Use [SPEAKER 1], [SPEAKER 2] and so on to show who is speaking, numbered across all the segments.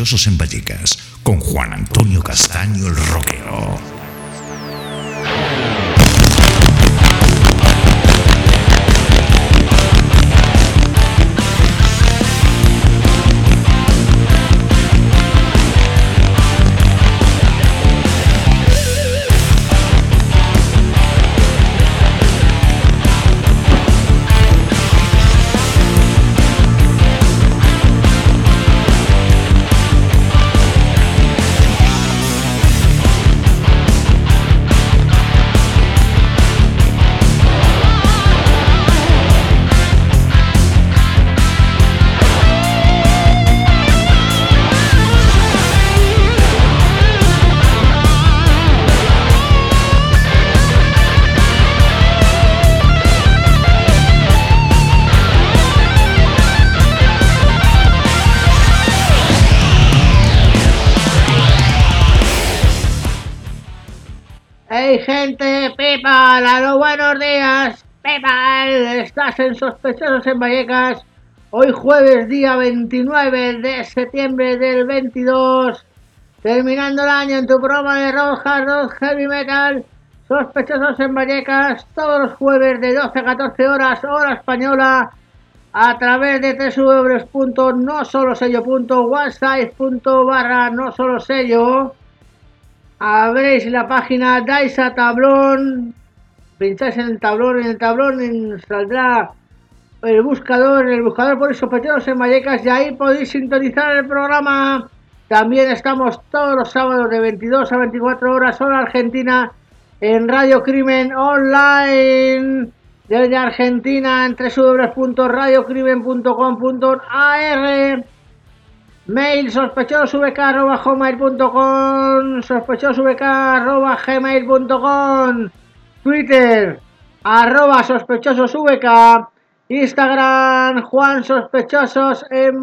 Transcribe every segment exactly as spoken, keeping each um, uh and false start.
[SPEAKER 1] Sospechosos en Vallecas, con Juan Antonio Castaño el rockero.
[SPEAKER 2] ¡Hey gente! ¡Pepal! ¡A los buenos días! ¡Pepal! Estás en Sospechosos en Vallecas. Hoy jueves día veintinueve de septiembre del veintidós. Terminando el año en tu programa de rock, hard rock, heavy metal. Sospechosos en Vallecas. Todos los jueves de doce a catorce horas, hora española. A través de doble u doble u doble u punto no solo sello punto website punto barra no solo sello. Abréis la página, dais a tablón, pincháis en el tablón, en el tablón en, saldrá el buscador, en el buscador ponéis Sospechosos en Vallecas y ahí podéis sintonizar el programa. También estamos todos los sábados de veintidós a veinticuatro horas, hora argentina, en Radio Crimen Online, desde Argentina, en doble u doble u doble u punto radio crimen punto com punto a r. Mail sospechosovk arroba hotmail punto com, sospechosovk arroba gmail punto com, Twitter arroba sospechososvk, Instagram Juan Sospechosos en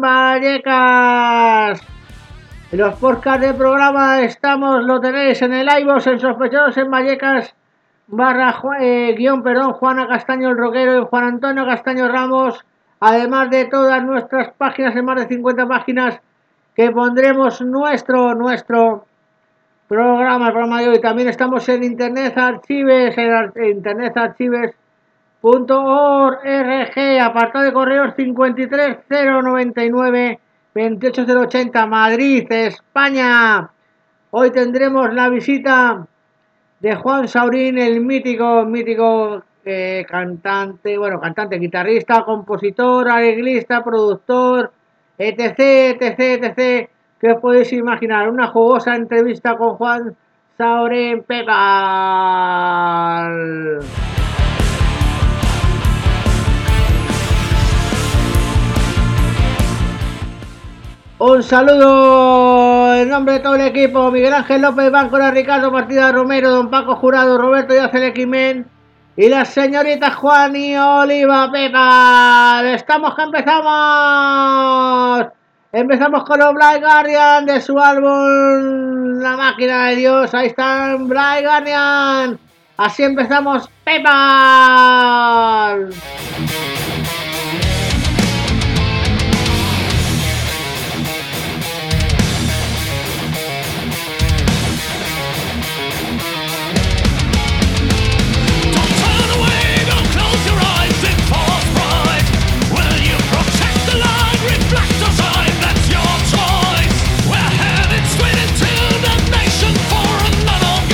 [SPEAKER 2] Vallecas. En los podcasts del programa estamos, lo tenéis en el iVoox, en Sospechosos en Vallecas barra eh, guión perdón Juana Castaño el rockero y Juan Antonio Castaño Ramos, además de todas nuestras páginas, en más de cincuenta páginas que pondremos nuestro nuestro programa, el programa de hoy. También estamos en Internet Archives, en internet archives punto org, apartado de correos cincuenta y tres cero noventa y nueve veintiocho cero ochenta, Madrid, España. Hoy tendremos la visita de Juan Saurín, el mítico, mítico eh, cantante, bueno, cantante, guitarrista, compositor, arreglista, productor, etc, etc, etc, que os podéis imaginar. Una jugosa entrevista con Juan Saurín Pepal. Un saludo en nombre de todo el equipo: Miguel Ángel López, Báncora, Ricardo Partida Romero, Don Paco Jurado, Roberto Díaz Elequimen y las señoritas Juan y Oliva Pepal. ¡Estamos que empezamos! Empezamos con los Blind Guardian de su álbum La Máquina de Dios. Ahí están Blind Guardian. Así empezamos, Pepal.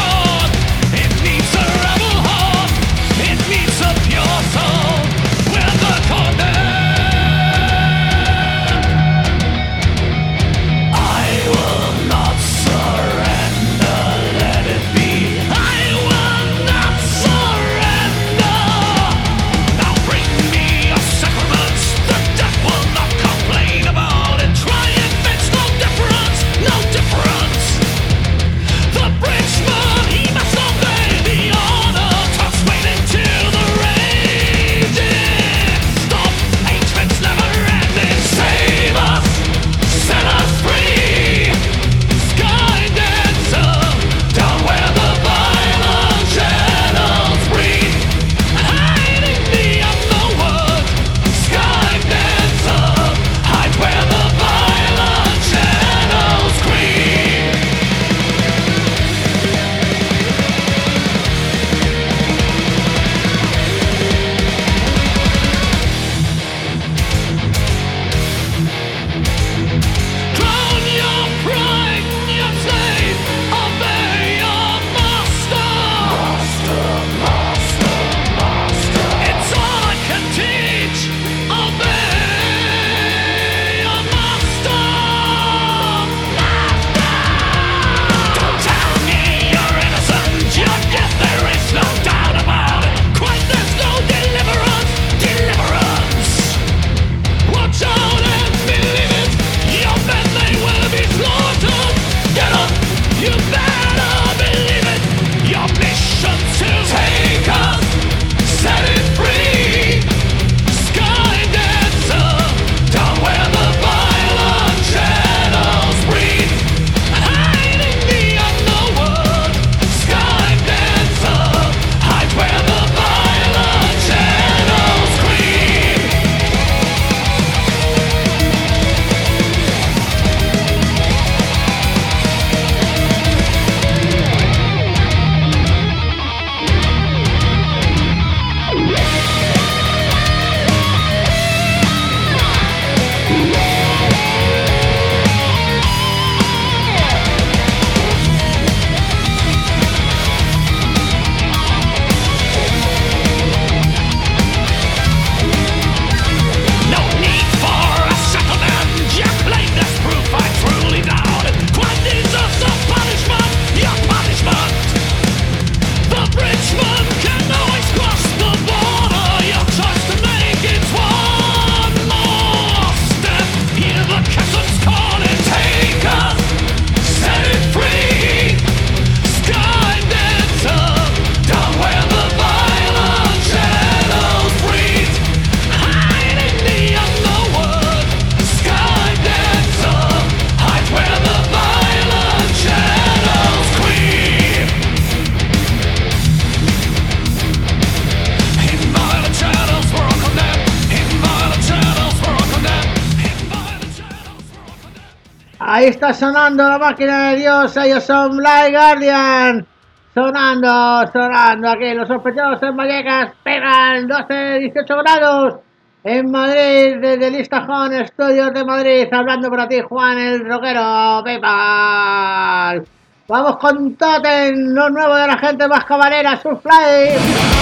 [SPEAKER 3] We're
[SPEAKER 2] Ahí está sonando la máquina de Dios, ellos son Blind Guardian. Sonando, sonando aquí, los sospechosos en Vallecas pegan doce, dieciocho grados. En Madrid, desde Listajón, Estudios de Madrid, hablando para ti, Juan el Rockero, PayPal. Vamos con Totem, lo nuevo de la gente más cabalera, Surfly.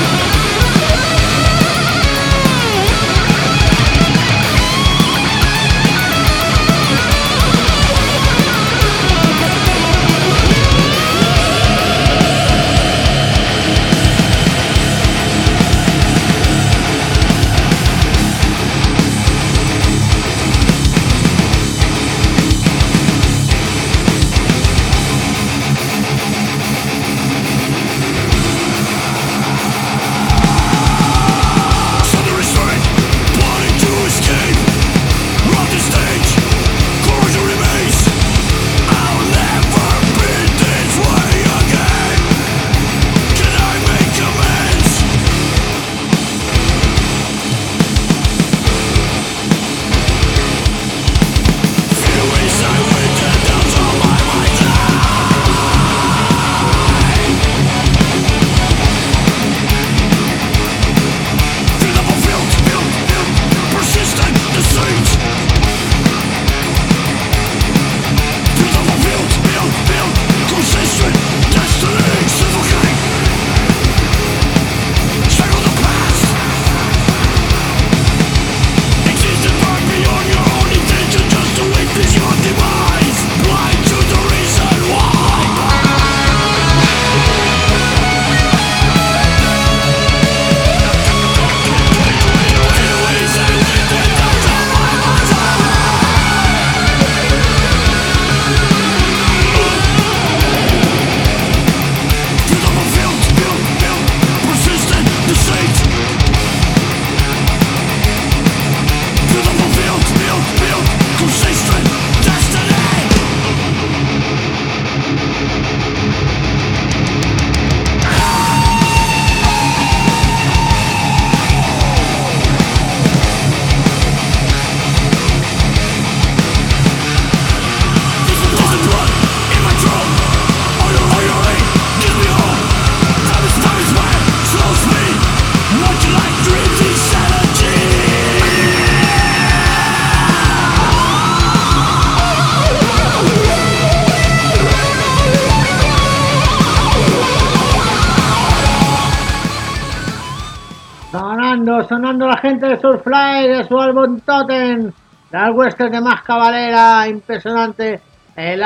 [SPEAKER 2] Sonando, sonando la gente de Surfly, de su álbum Totem, del western de más cabalera, impresionante, el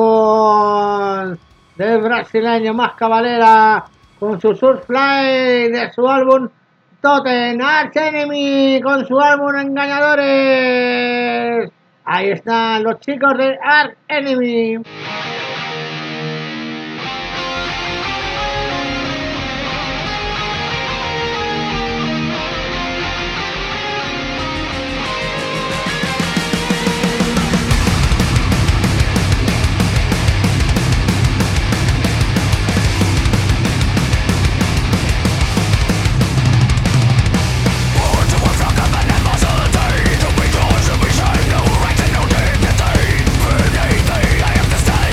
[SPEAKER 2] álbum del brasileño más cabalera, con su Surfly, de su álbum Totem, Arch Enemy, con su álbum Engañadores. Ahí están los chicos de Arch Enemy.
[SPEAKER 3] I understand.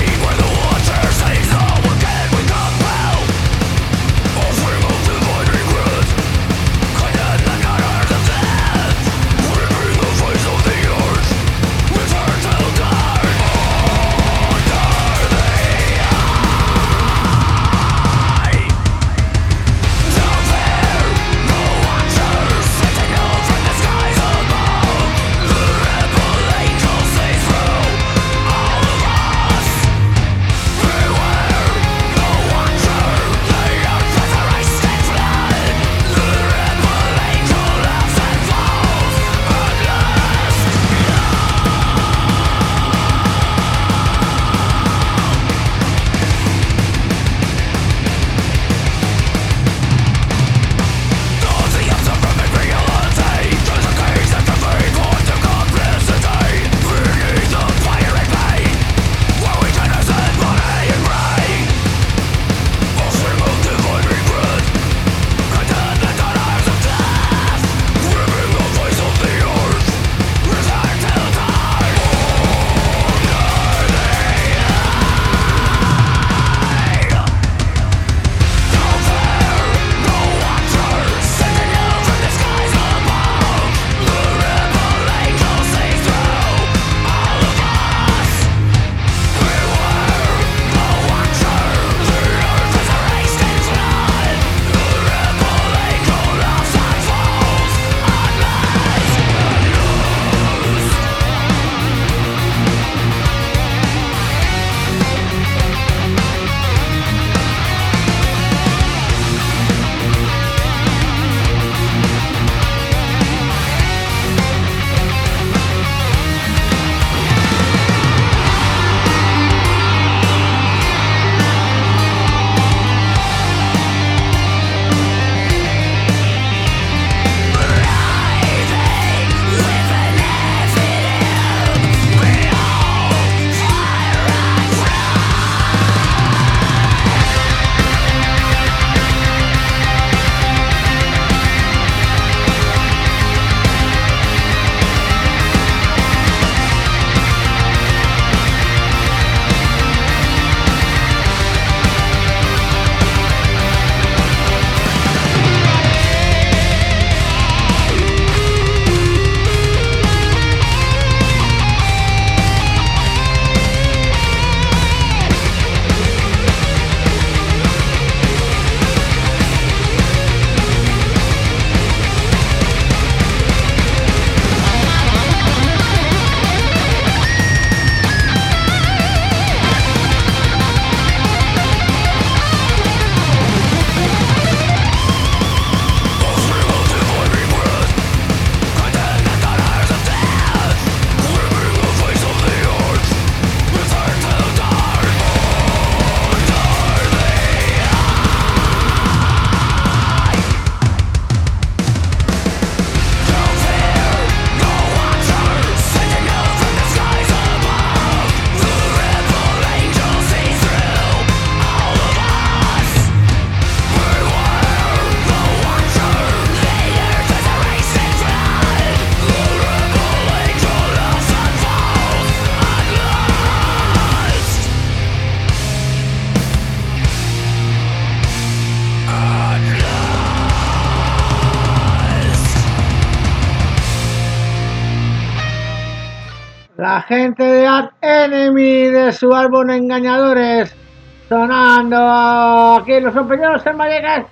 [SPEAKER 2] La gente de Ad Enemy de su álbum Engañadores, sonando aquí en los compañeros en Vallecas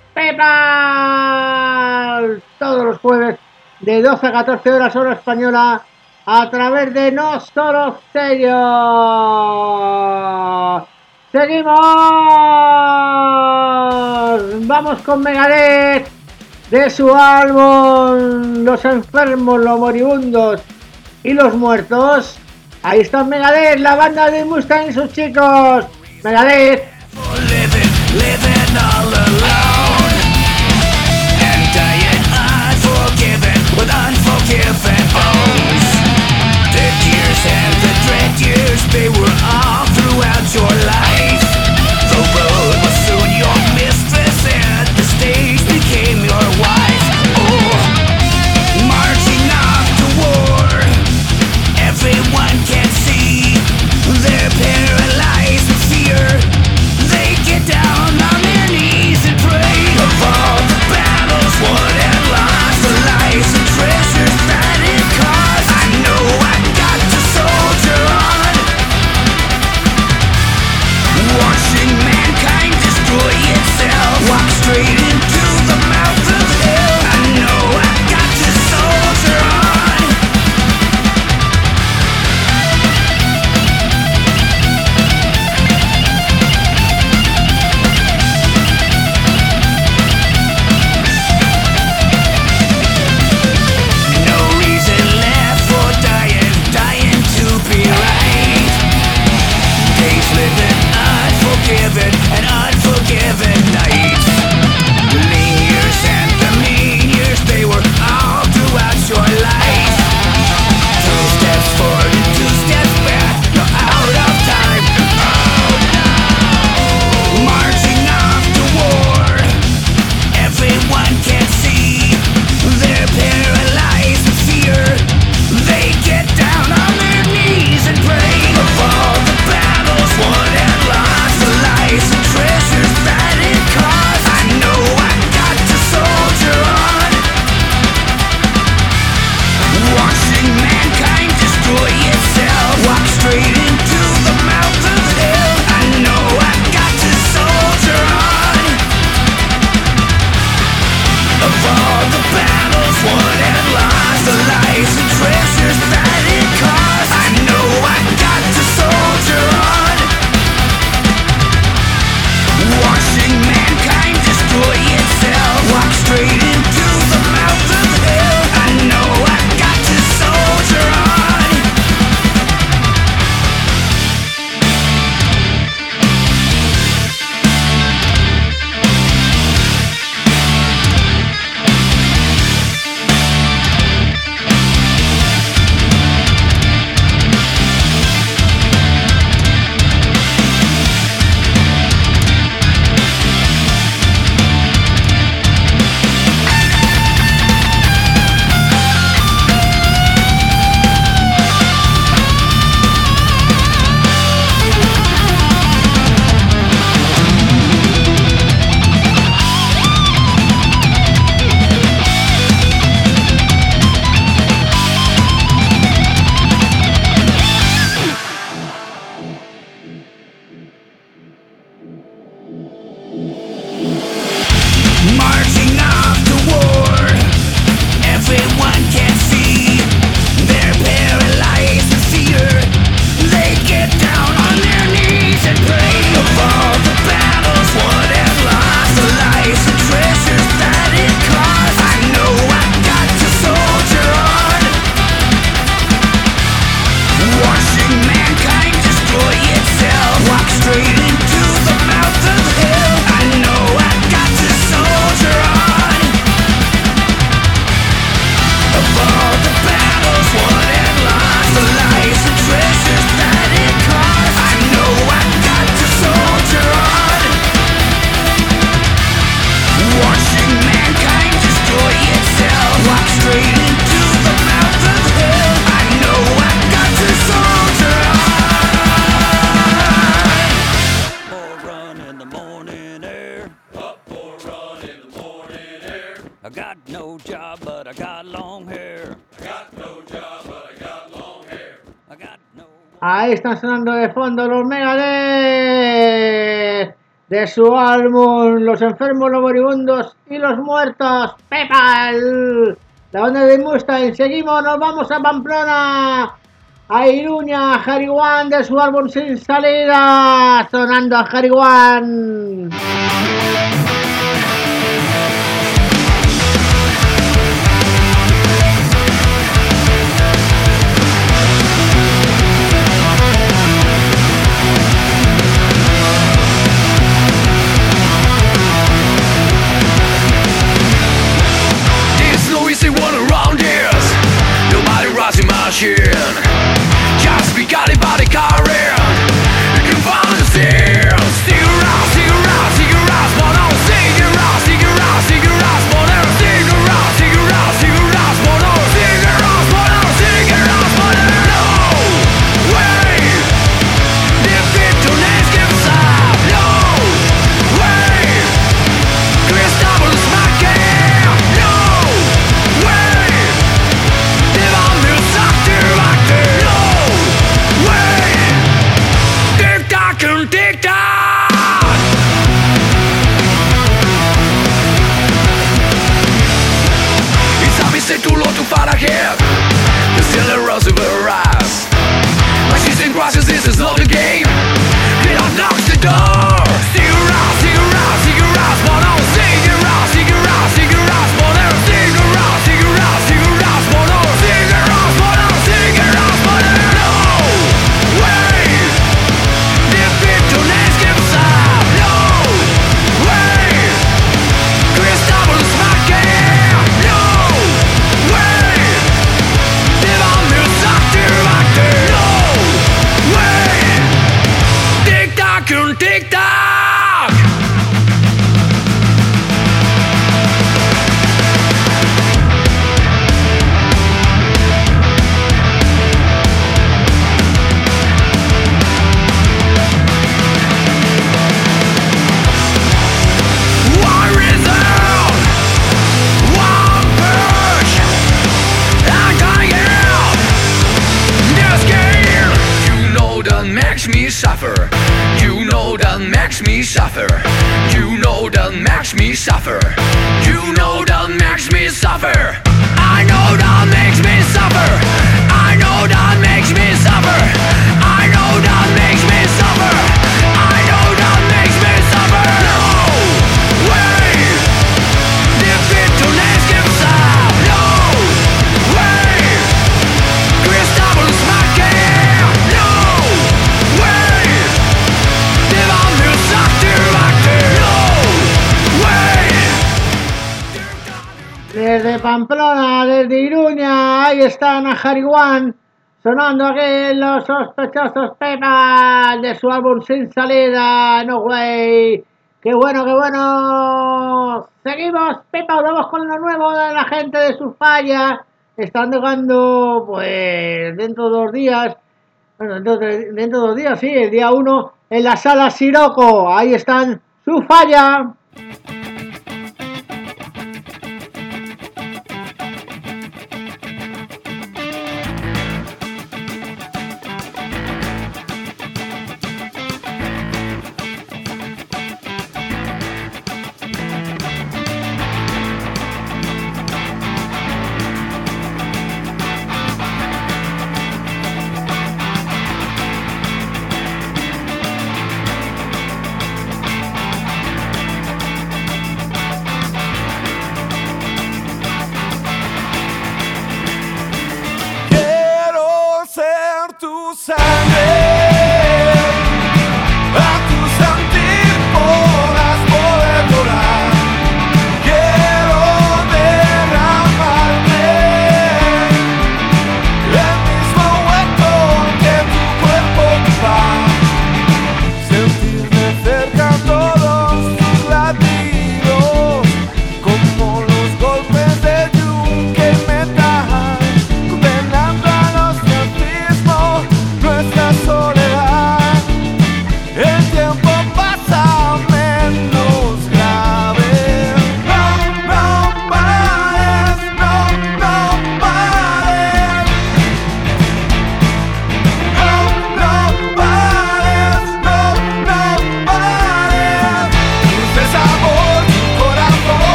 [SPEAKER 2] PayPal todos los jueves de doce a catorce horas hora española a través de No Solo Stereo. Seguimos, vamos con Megadeth de su álbum Los Enfermos, los Moribundos y los Muertos. Ahí está Megadeth, la banda de Mustaine y sus chicos. Megadeth.
[SPEAKER 3] Living, living all alone and dying unforgiven with unforgiven foes. The years and the dread years, they were all throughout your life. The road was soon your mistress and the stage became your wife. Oh, marching off to war, everyone can see they're paralyzed with fear. They get down on their knees and pray. Of all the battles won and lost, the lives and treasures that it cost, I know I got to soldier on, watching mankind destroy itself, walk straight into the mouth of hell. I know I got to soldier on. No reason left for dying, dying to be right. Days living unforgiven and unforgiven nights. Lean years and the mean years, they were all throughout your life. Two steps forward and two steps back, you're out of time. Oh no! Marching off to war, everyone can see they're paralyzed with fear. They get down on their knees and pray. Of all the battles won and
[SPEAKER 2] Ahí están sonando de fondo los Megadeth de su álbum Los enfermos, los moribundos y los muertos. Pepal, la banda de Mustang. Seguimos, nos vamos a Pamplona, a Iruña, Harry One de su álbum Sin Salida, sonando a Harry One.
[SPEAKER 3] Just be guided by the current. You can find the steel. Stick around, stick around, stick around. But don't stick around, stick around, stick around. But don't stick around, stick around, stick around. But don't stick around, but don't stick around. But no way. Defeat to next give up. No way. Cristobal smacking. No way. Devam music to acting. No way. Tick tock and tick tock. It's a mistake too low to fight ahead. There's still a rose of her eyes. Like she's in crosses, this is not a game. It unlocks the door. Stick around, stick around, stick around. But don't stick around, stick around, stick around. But don't stick around, stick around, stick around. But don't stick around, but don't stick around. But no way. Defeat to next gives up. No way. Cristobal smacking. No way. Devam music to acting. No way. Tick tock and tick tock. One rhythm, one push. I'm going out this game. You know that makes me suffer. You know that makes me suffer. You know that makes me suffer. You know that makes me suffer. I know that makes me suffer. I know that makes me suffer. I know that makes me suffer. I know that makes me suffer. No way. Defeat to next gives up. No way. Cristobal smacking. No way. Devam music to acting. No way.
[SPEAKER 2] Desde Pamplona, desde Iruña, ahí están a Harry One, sonando aquí los sospechosos Pepa de su álbum Sin Salida, No Way. ¡Qué bueno, qué bueno! Seguimos, Pepa, vamos con lo nuevo de la gente de Su Falla. Están tocando, pues, dentro de dos días, bueno, dentro de, dentro de dos días, sí, el día uno, en la Sala Siroco. Ahí están Su Falla.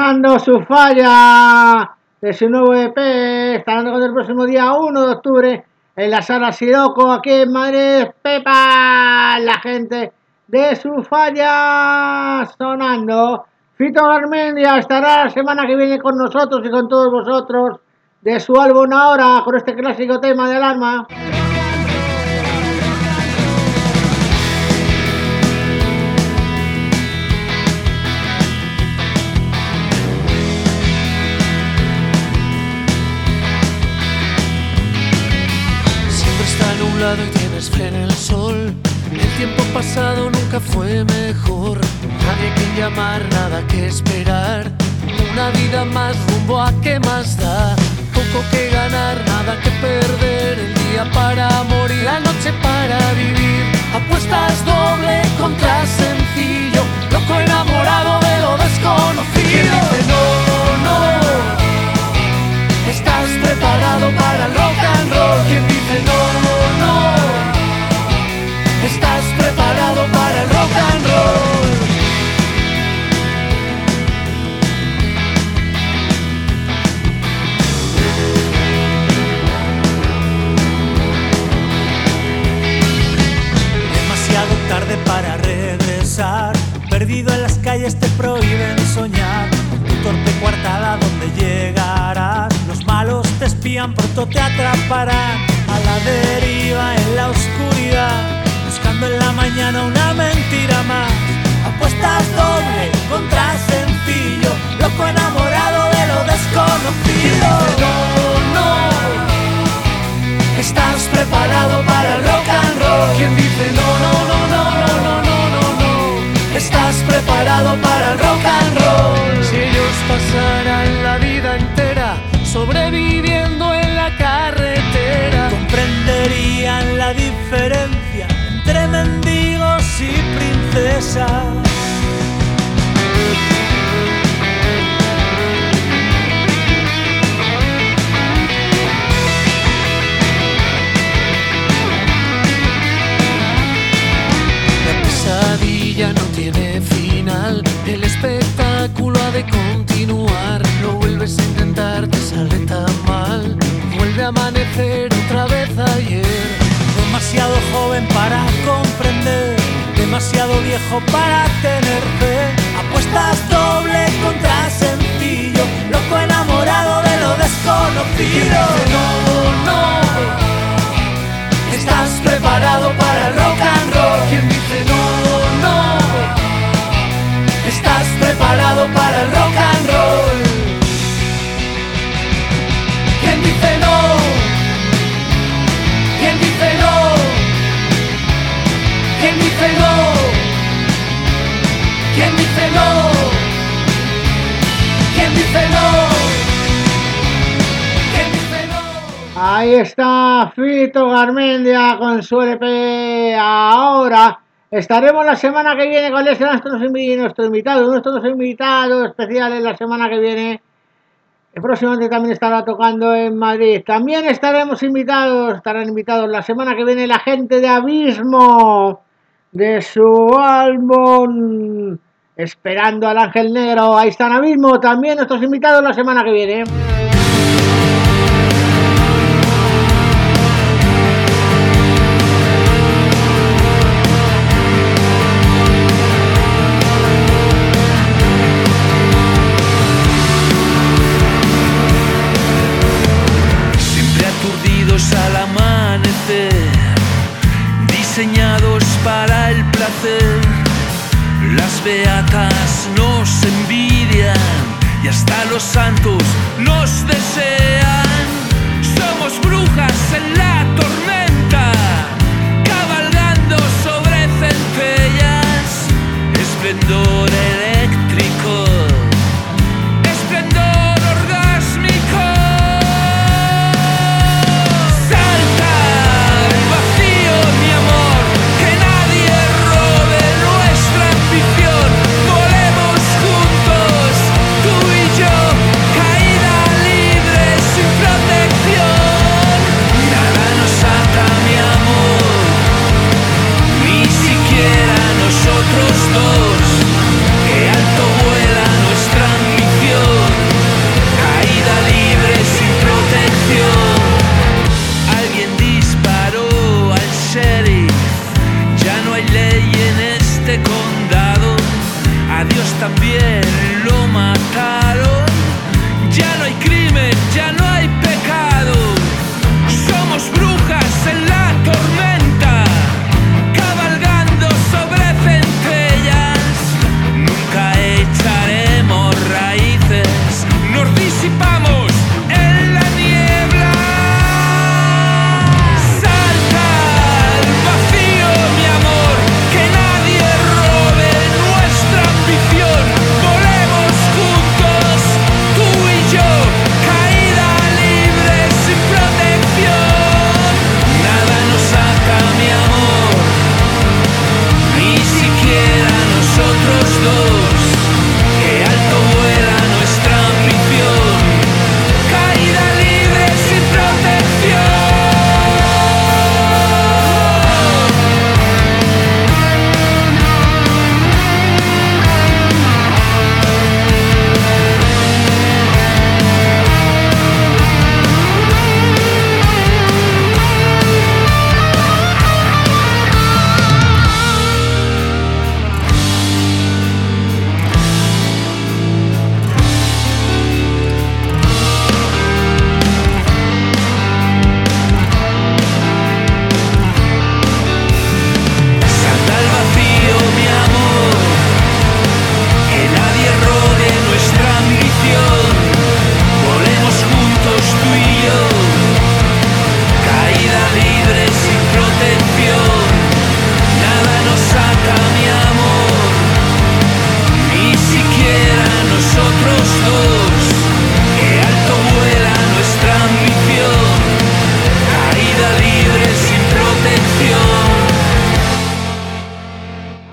[SPEAKER 2] sonando su falla de su nuevo E P, estarán con el próximo día uno de octubre en la sala Siroco, aquí en Madrid. Pepa, la gente de su falla sonando. Fito Garmendia estará la semana que viene con nosotros y con todos vosotros de su álbum Ahora, con este clásico tema del alma.
[SPEAKER 4] Y tienes fe en el sol. El tiempo pasado nunca fue mejor. Nadie que llamar, nada que esperar. Una vida más rumbo a qué más da. Poco que ganar, nada que perder. El día para morir, la noche para vivir. Apuestas doble contra sencillo. Loco enamorado de lo desconocido. Dice no, no. ¿Estás preparado para el rock and roll? ¿Quién dice no, no? ¿Estás preparado para el rock and roll? Demasiado tarde para regresar. Perdido en las calles te prohíben soñar. Tu torpe coartada donde llegarás. Los malos te espían, pronto te atraparán. A la deriva en la oscuridad, buscando en la mañana una mentira más. Apuestas doble contra sencillo. Loco enamorado de lo desconocido. No, no. ¿Estás preparado para el rock and roll? ¿Quién dice no, no, no, no, no, no, no, no, no? ¿Estás preparado para el rock and roll? Si ellos pasaran la vida entera sobreviviendo en la carretera, comprenderían la diferencia entre mendigos y princesas. La pesadilla no tiene final, el espectáculo ha de continuar. Lo vuelves a intentar, te sale tan mal. Vuelve a amanecer otra vez ayer. Demasiado joven para comprender, demasiado viejo para tener fe. Apuestas doble contra sencillo. Loco enamorado de lo desconocido. No, no. ¿Estás preparado para el rock and roll? ¿Quién dice no, no? ¿Estás preparado para el rock and roll? ¿Quién dice no? ¿Quién dice no? ¿Quién dice no? ¿Quién dice no? ¿Quién dice no? ¿Quién dice no?
[SPEAKER 2] Ahí está Fito Garmendia con su L P Ahora. Estaremos la semana que viene con este nuestro invitado, nuestros invitados especiales la semana que viene. El próximamente también estará tocando en Madrid. También estaremos invitados, estarán invitados la semana que viene la gente de Abismo, de su álbum Esperando al Ángel Negro. Ahí están Abismo, también nuestros invitados la semana que viene.
[SPEAKER 3] Al amanecer, diseñados para el placer, las beatas nos envidian y hasta los santos nos desean. Somos brujas en la tormenta, cabalgando sobre centellas, esplendor eléctrico, esplendor orgásmico. Volemos juntos, tú y yo, caída libre sin protección. Nada nos ata, mi amor.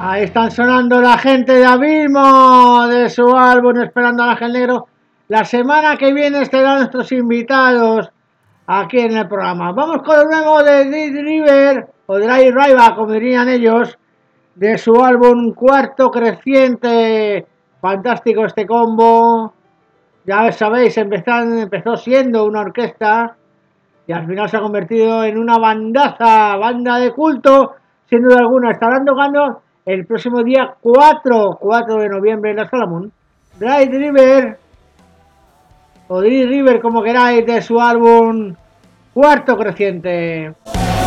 [SPEAKER 2] Ahí están sonando la gente de Abismo de su álbum Esperando al Ángel Negro. La semana que viene estarán nuestros invitados aquí en el programa. Vamos con lo nuevo de Dry River, o Dry River, como dirían ellos, de su álbum Cuarto Creciente. Fantástico este combo. Ya sabéis, empezan, empezó siendo una orquesta y al final se ha convertido en una bandaza, banda de culto, sin duda alguna. Estarán tocando el próximo día cuatro de noviembre en la Solomon. Dry River, o Dry River como queráis, de su álbum Cuarto Creciente.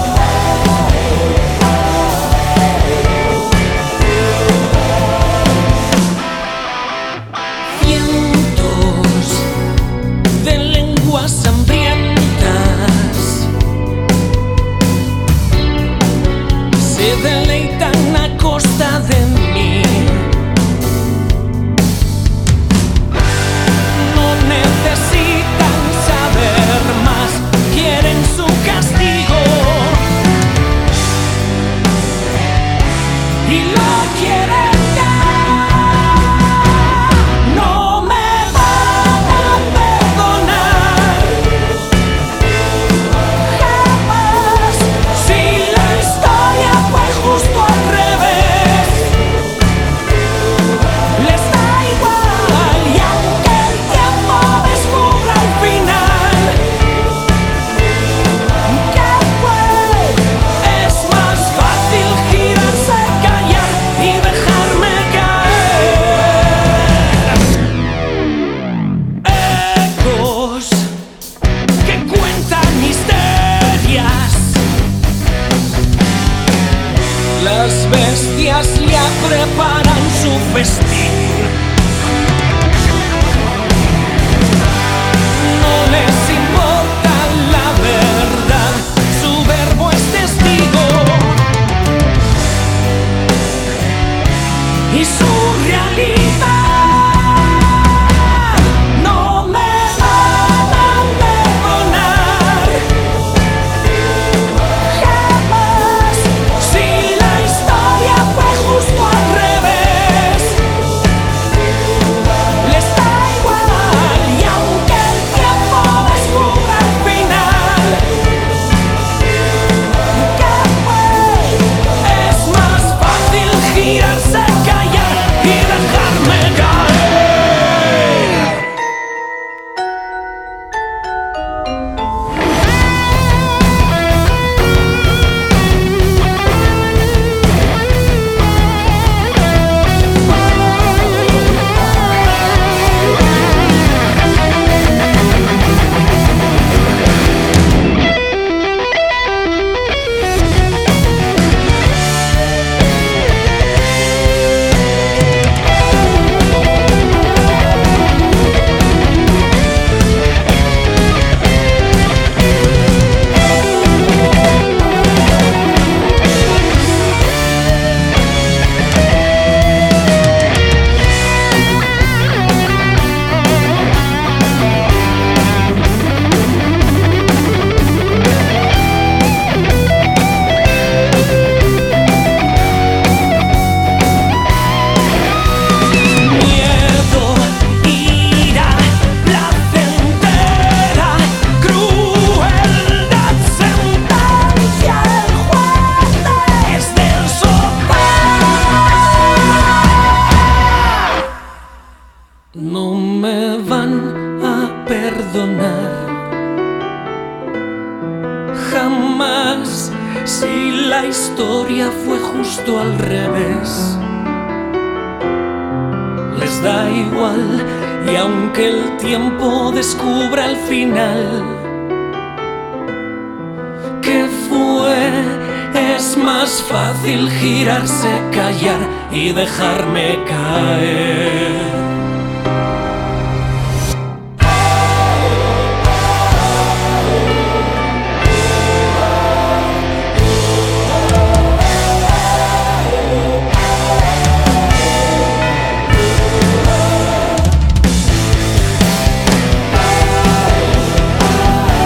[SPEAKER 4] Cientos de lenguas hambrientas se deleitan a costa de mí. No necesitan saber más, quieren su castigo y lo quieren dar. No me van a perdonar jamás si la historia fue justo al revés. Les da igual y aunque el tiempo descubra el final que fue, es más fácil girarse, callar y dejarme caer. Ecos que cuentan misterias, las bestias ya preparan su festín. No les importa la verdad, su verbo es testigo y su realidad. No me van a perdonar jamás si la historia fue justo al revés. Les da igual y aunque el tiempo descubra el final que fue, es más fácil girarse, callar y dejarme caer. Miedo, ira, placentera, crueldad, sentencia, el juez desde el sofá. No me van a perdonar jamás si la historia fue justo al revés. Les da igual y aunque el tiempo descubra el final que fue, es más fácil girarse, callar y dejarme caer.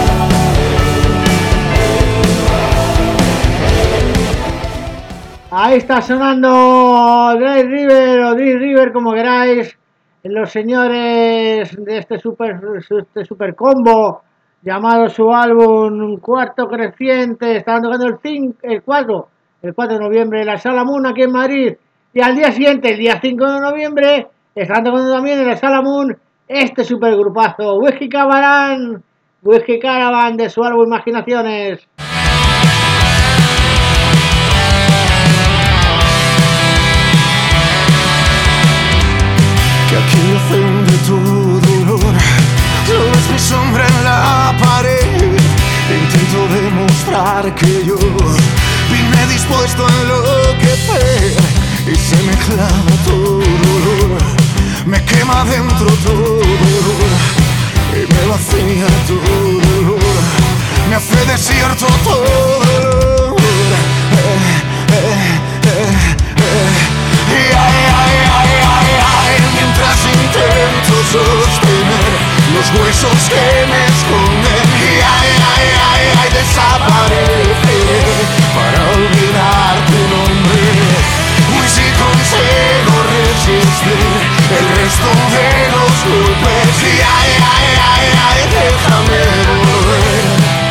[SPEAKER 2] Ahí Ahí está sonando Dry River o Dry River, como queráis, los señores de este super, este super combo llamado su álbum Cuarto Creciente. Estaban tocando el cinco, el cuatro, el cuatro de noviembre en la Sala Moon aquí en Madrid, y al día siguiente, el día cinco de noviembre, estaban tocando también en la Sala Moon este super grupazo, Whisky Caravan, Whisky Caravan, de su álbum Imaginaciones.
[SPEAKER 5] Que aquí hacen de tu dolor, solo es mi sombra en la pared. Intento demostrar que yo vine dispuesto a enloquecer, y se me clava todo dolor, me quema dentro todo dolor, y me vacía todo dolor, me hace desierto todo dolor. Eh, eh, eh, eh. Y ay, ay, ay, ay, ay, mientras intento sostener los huesos que me esconden, y ay, ay, ay, ay, desapareceré para olvidar tu nombre. Y si consigo resistir el resto de los golpes, y ay, ay, ay, ay, déjame volver.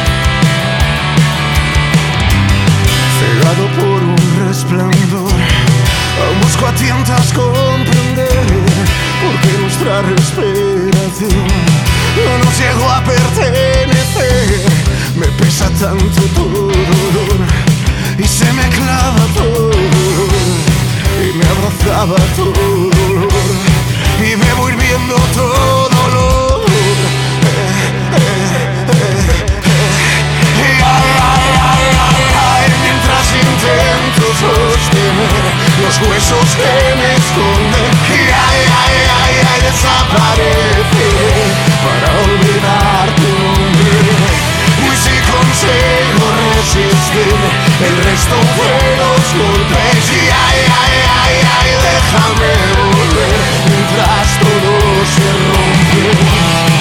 [SPEAKER 5] Cegado por un resplandor, aún busco a tientas comprender por qué nuestra respiración no nos llegó a pertenecer. Me pesa tanto todo dolor, y se me clava todo dolor, y me abrazaba todo dolor, y me voy viendo todo dolor. Eh, eh, eh, eh. Y ay, ay, ay, ay, ay, mientras intento sostener los huesos que me esconden, y ay, ay, ay, ay, desapareceré para olvidar tu nombre. Y si consigo resistir el resto de los golpes, y ay, ay, ay, ay, déjame volver mientras todo se rompe.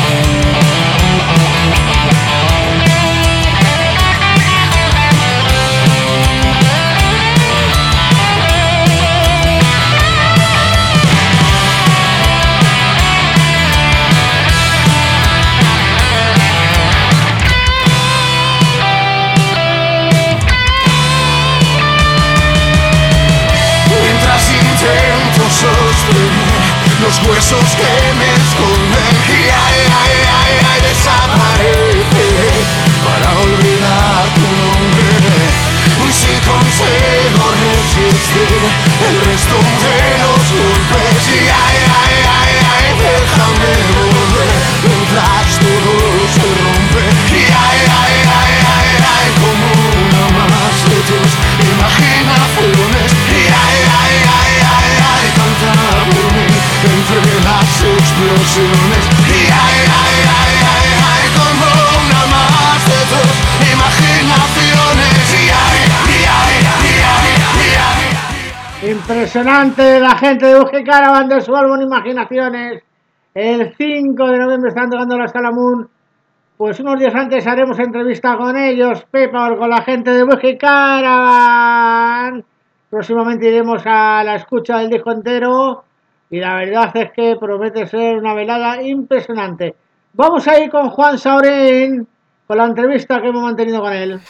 [SPEAKER 5] Los huesos que me esconden, y ay, ay, ay, ay, desaparece para olvidar tu nombre. Y si consigo resistir el resto de los golpes, y ay, ay, ay, ay, déjame volver mientras todo se rompe. Y ay, ay, ay, ay, ay, como una más de tus imaginaciones, y ay, ay, ay, ay, ay, canta por mí entre las explosiones, y ay, ay, ay, ay, ay, como una más de tus imaginaciones, y ay, y ay, y ay, y ay.
[SPEAKER 2] Impresionante la gente de Whisky Caravan, de su álbum Imaginaciones. El cinco de noviembre están tocando la Sala Moon. Pues unos días antes haremos entrevista con ellos, Pepa, con la gente de Whisky Caravan. Próximamente iremos a la escucha del disco entero, y la verdad es que promete ser una velada impresionante. Vamos a ir con Juan Saurín, con la entrevista que hemos mantenido con él.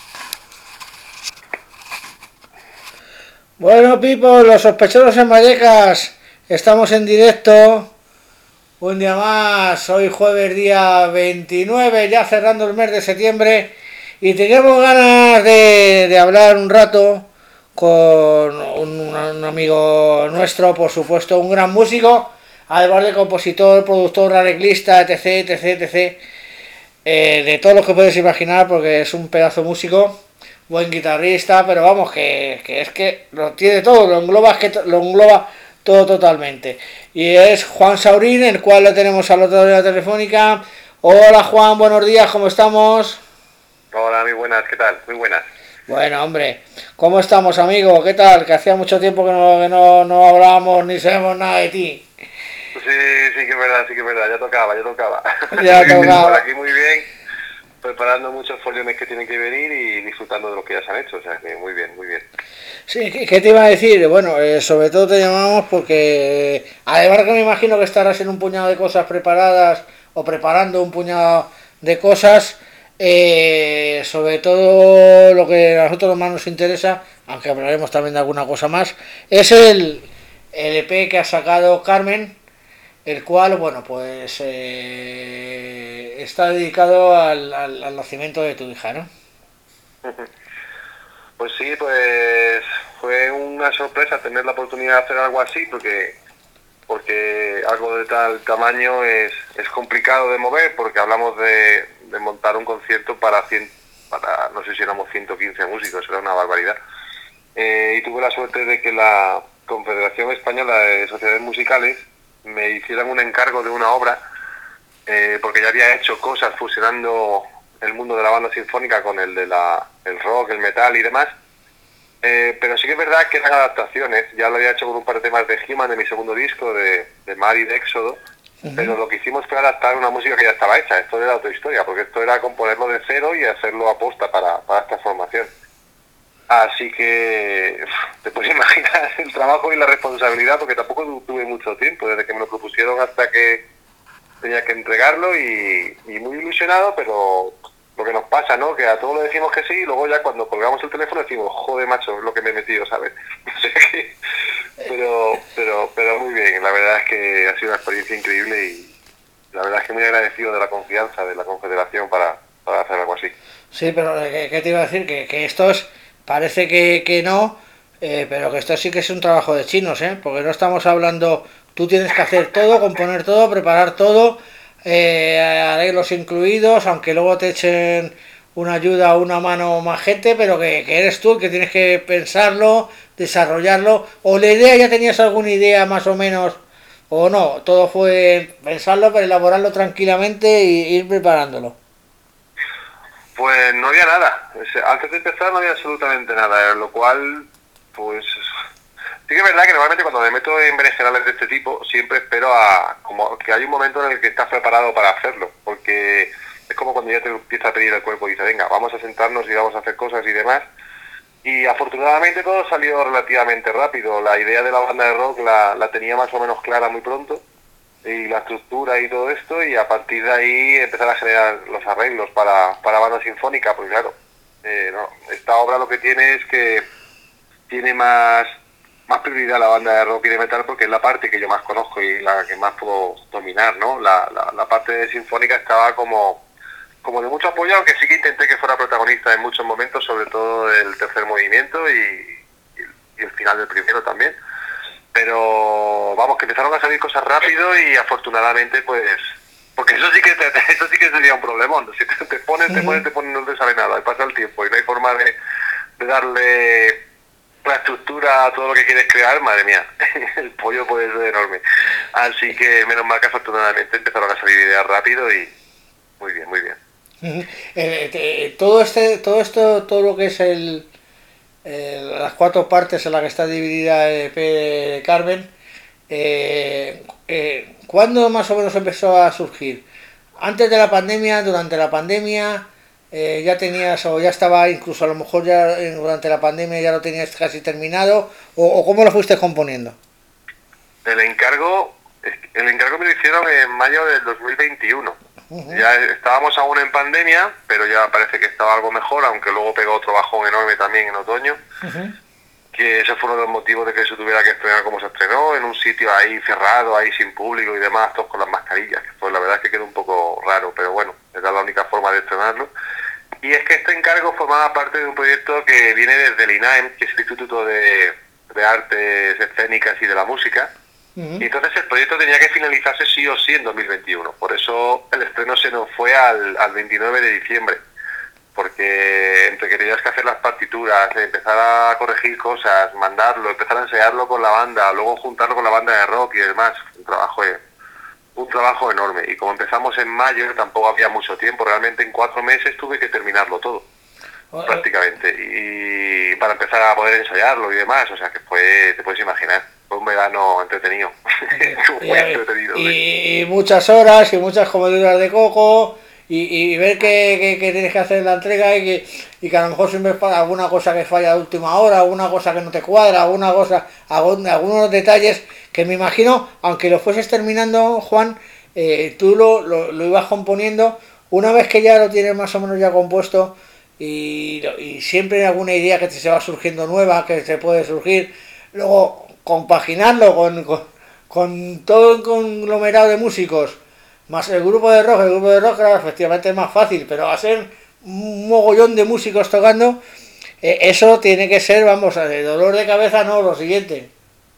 [SPEAKER 2] Bueno, Pipo, los sospechosos en Vallecas, estamos en directo un día más, hoy jueves día veintinueve, ya cerrando el mes de septiembre, y teníamos ganas de, de hablar un rato con un, un amigo nuestro, por supuesto, un gran músico, además de compositor, productor, arreglista, etc, etc, etc, eh, de todo lo que puedes imaginar, porque es un pedazo de músico, buen guitarrista, pero vamos, que, que es que lo tiene todo, lo engloba, es que lo engloba todo totalmente. Y es Juan Saurín, el cual lo tenemos al otro lado de la telefónica. Hola Juan, buenos días, ¿cómo estamos?
[SPEAKER 6] Hola, muy buenas, ¿qué tal? Muy buenas.
[SPEAKER 2] Bueno, hombre, ¿cómo estamos, amigo? ¿Qué tal? Que hacía mucho tiempo que no, que no, no hablábamos ni sabemos nada de ti.
[SPEAKER 6] Sí, sí que es verdad, sí que es verdad, ya tocaba, ya tocaba.
[SPEAKER 2] Ya tocaba.
[SPEAKER 6] Por aquí muy bien, preparando muchos foliones que tienen que venir y disfrutando de lo que ya se han hecho, o sea que muy bien, muy bien.
[SPEAKER 2] Sí, ¿qué, qué te iba a decir? Bueno, eh, sobre todo te llamamos porque, eh, además que me imagino que estarás en un puñado de cosas preparadas o preparando un puñado de cosas, eh, sobre todo lo que a nosotros más nos interesa, aunque hablaremos también de alguna cosa más, es el, el E P que ha sacado Carmen, el cual, bueno, pues eh, está dedicado al, al, al nacimiento de tu hija, ¿no?
[SPEAKER 6] Pues sí, pues fue una sorpresa tener la oportunidad de hacer algo así, porque porque algo de tal tamaño es, es complicado de mover, porque hablamos de, de montar un concierto para, cien, para, no sé si éramos ciento quince músicos, era una barbaridad. Eh, y tuve la suerte de que la Confederación Española de Sociedades Musicales me hicieran un encargo de una obra, eh, porque ya había hecho cosas fusionando el mundo de la banda sinfónica con el de la, el rock, el metal y demás. Eh, pero sí que es verdad que eran adaptaciones. Ya lo había hecho con un par de temas de He-Man de mi segundo disco, de, de Mar y de Éxodo. Uh-huh. Pero lo que hicimos fue adaptar una música que ya estaba hecha. Esto era otra historia, porque esto era componerlo de cero y hacerlo aposta para, para esta formación. Así que te puedes imaginar el trabajo y la responsabilidad, porque tampoco tuve mucho tiempo, desde que me lo propusieron hasta que tenía que entregarlo, y, y muy ilusionado, pero lo que nos pasa, ¿no? Que a todos le decimos que sí, y luego ya cuando colgamos el teléfono decimos, joder, macho, es lo que me he metido, ¿sabes? O sea que, pero, pero, pero muy bien, la verdad es que ha sido una experiencia increíble, y la verdad es que muy agradecido de la confianza de la Confederación para, para hacer algo así.
[SPEAKER 2] Sí, pero ¿qué, qué te iba a decir? Que, que estos, parece que, que no, eh, pero que esto sí que es un trabajo de chinos, ¿eh? Porque no estamos hablando, tú tienes que hacer todo, componer todo, preparar todo, eh, arreglos incluidos, aunque luego te echen una ayuda o una mano más gente, pero que, que eres tú el que tienes que pensarlo, desarrollarlo. O la idea, ya tenías alguna idea más o menos, o no, todo fue pensarlo, pero elaborarlo tranquilamente y ir preparándolo.
[SPEAKER 6] Pues no había nada, antes de empezar no había absolutamente nada, lo cual, pues sí que es verdad que normalmente cuando me meto en berenjenales de este tipo siempre espero a como que hay un momento en el que estás preparado para hacerlo, porque es como cuando ya te empieza a pedir el cuerpo y dice, venga, vamos a sentarnos y vamos a hacer cosas y demás. Y afortunadamente todo salió relativamente rápido. La idea de la banda de rock la, la tenía más o menos clara muy pronto, y la estructura y todo esto, y a partir de ahí empezar a generar los arreglos para, para banda sinfónica, porque claro, eh, no, esta obra lo que tiene es que tiene más más prioridad la banda de rock y de metal, porque es la parte que yo más conozco y la que más puedo dominar, ¿no? La, la, la parte de sinfónica estaba como, como de mucho apoyo, aunque sí que intenté que fuera protagonista en muchos momentos, sobre todo el tercer movimiento y, y, y el final del primero también. Pero vamos, que empezaron a salir cosas rápido, y afortunadamente pues, porque eso sí que te, eso sí que sería un problemón. Si te, te ponen, te ponen, te ponen, no te sale nada, y pasa el tiempo y no hay forma de, de darle la estructura a todo lo que quieres crear, madre mía, el pollo puede ser enorme. Así que menos mal que afortunadamente empezaron a salir ideas rápido, y muy bien, muy bien.
[SPEAKER 2] Eh, eh, todo este, todo esto, todo lo que es el Eh, las cuatro partes en las que está dividida el E P de Carmen, eh, eh, ¿cuándo más o menos empezó a surgir? ¿Antes de la pandemia, durante la pandemia, eh, ya tenías, o ya estaba incluso a lo mejor ya durante la pandemia ya lo tenías casi terminado, o, o cómo lo fuiste componiendo?
[SPEAKER 6] El encargo, el encargo me lo hicieron en mayo del dos mil veintiuno. Uh-huh. Ya estábamos aún en pandemia, pero ya parece que estaba algo mejor, aunque luego pegó otro bajón enorme también en otoño. Uh-huh. Que ese fue uno de los motivos de que se tuviera que estrenar como se estrenó, en un sitio ahí cerrado, ahí sin público y demás, todos con las mascarillas. Pues la verdad es que quedó un poco raro, pero bueno, era la única forma de estrenarlo. Y es que este encargo formaba parte de un proyecto que viene desde el I N A E M, que es el Instituto de, de Artes Escénicas y de la Música. Y entonces el proyecto tenía que finalizarse sí o sí en dos mil veintiuno. Por eso el estreno se nos fue al, al veintinueve de diciembre. Porque entre que tenías que hacer las partituras, empezar a corregir cosas, mandarlo, empezar a ensayarlo con la banda, luego juntarlo con la banda de rock y demás, un trabajo, un trabajo enorme. Y como empezamos en mayo, tampoco había mucho tiempo. Realmente en cuatro meses tuve que terminarlo todo, oh, prácticamente. Y para empezar a poder ensayarlo y demás, o sea que fue, te puedes imaginar. Fue un verano entretenido, muy
[SPEAKER 2] y,
[SPEAKER 6] entretenido.
[SPEAKER 2] Y, sí. y muchas horas y muchas comeduras de coco y, y ver que, que, que tienes que hacer la entrega y que, y que a lo mejor siempre para alguna cosa que falla de última hora, alguna cosa que no te cuadra, alguna cosa, algún, algunos detalles que me imagino, aunque lo fueses terminando, Juan, eh, tú lo, lo, lo ibas componiendo, una vez que ya lo tienes más o menos ya compuesto, y, y siempre hay alguna idea que te se va surgiendo nueva, que te puede surgir, luego compaginarlo con, con, con todo el conglomerado de músicos, más el grupo de rock, el grupo de rock claro, efectivamente es más fácil, pero va a ser un mogollón de músicos tocando, eh, eso tiene que ser, vamos, de dolor de cabeza no, lo siguiente.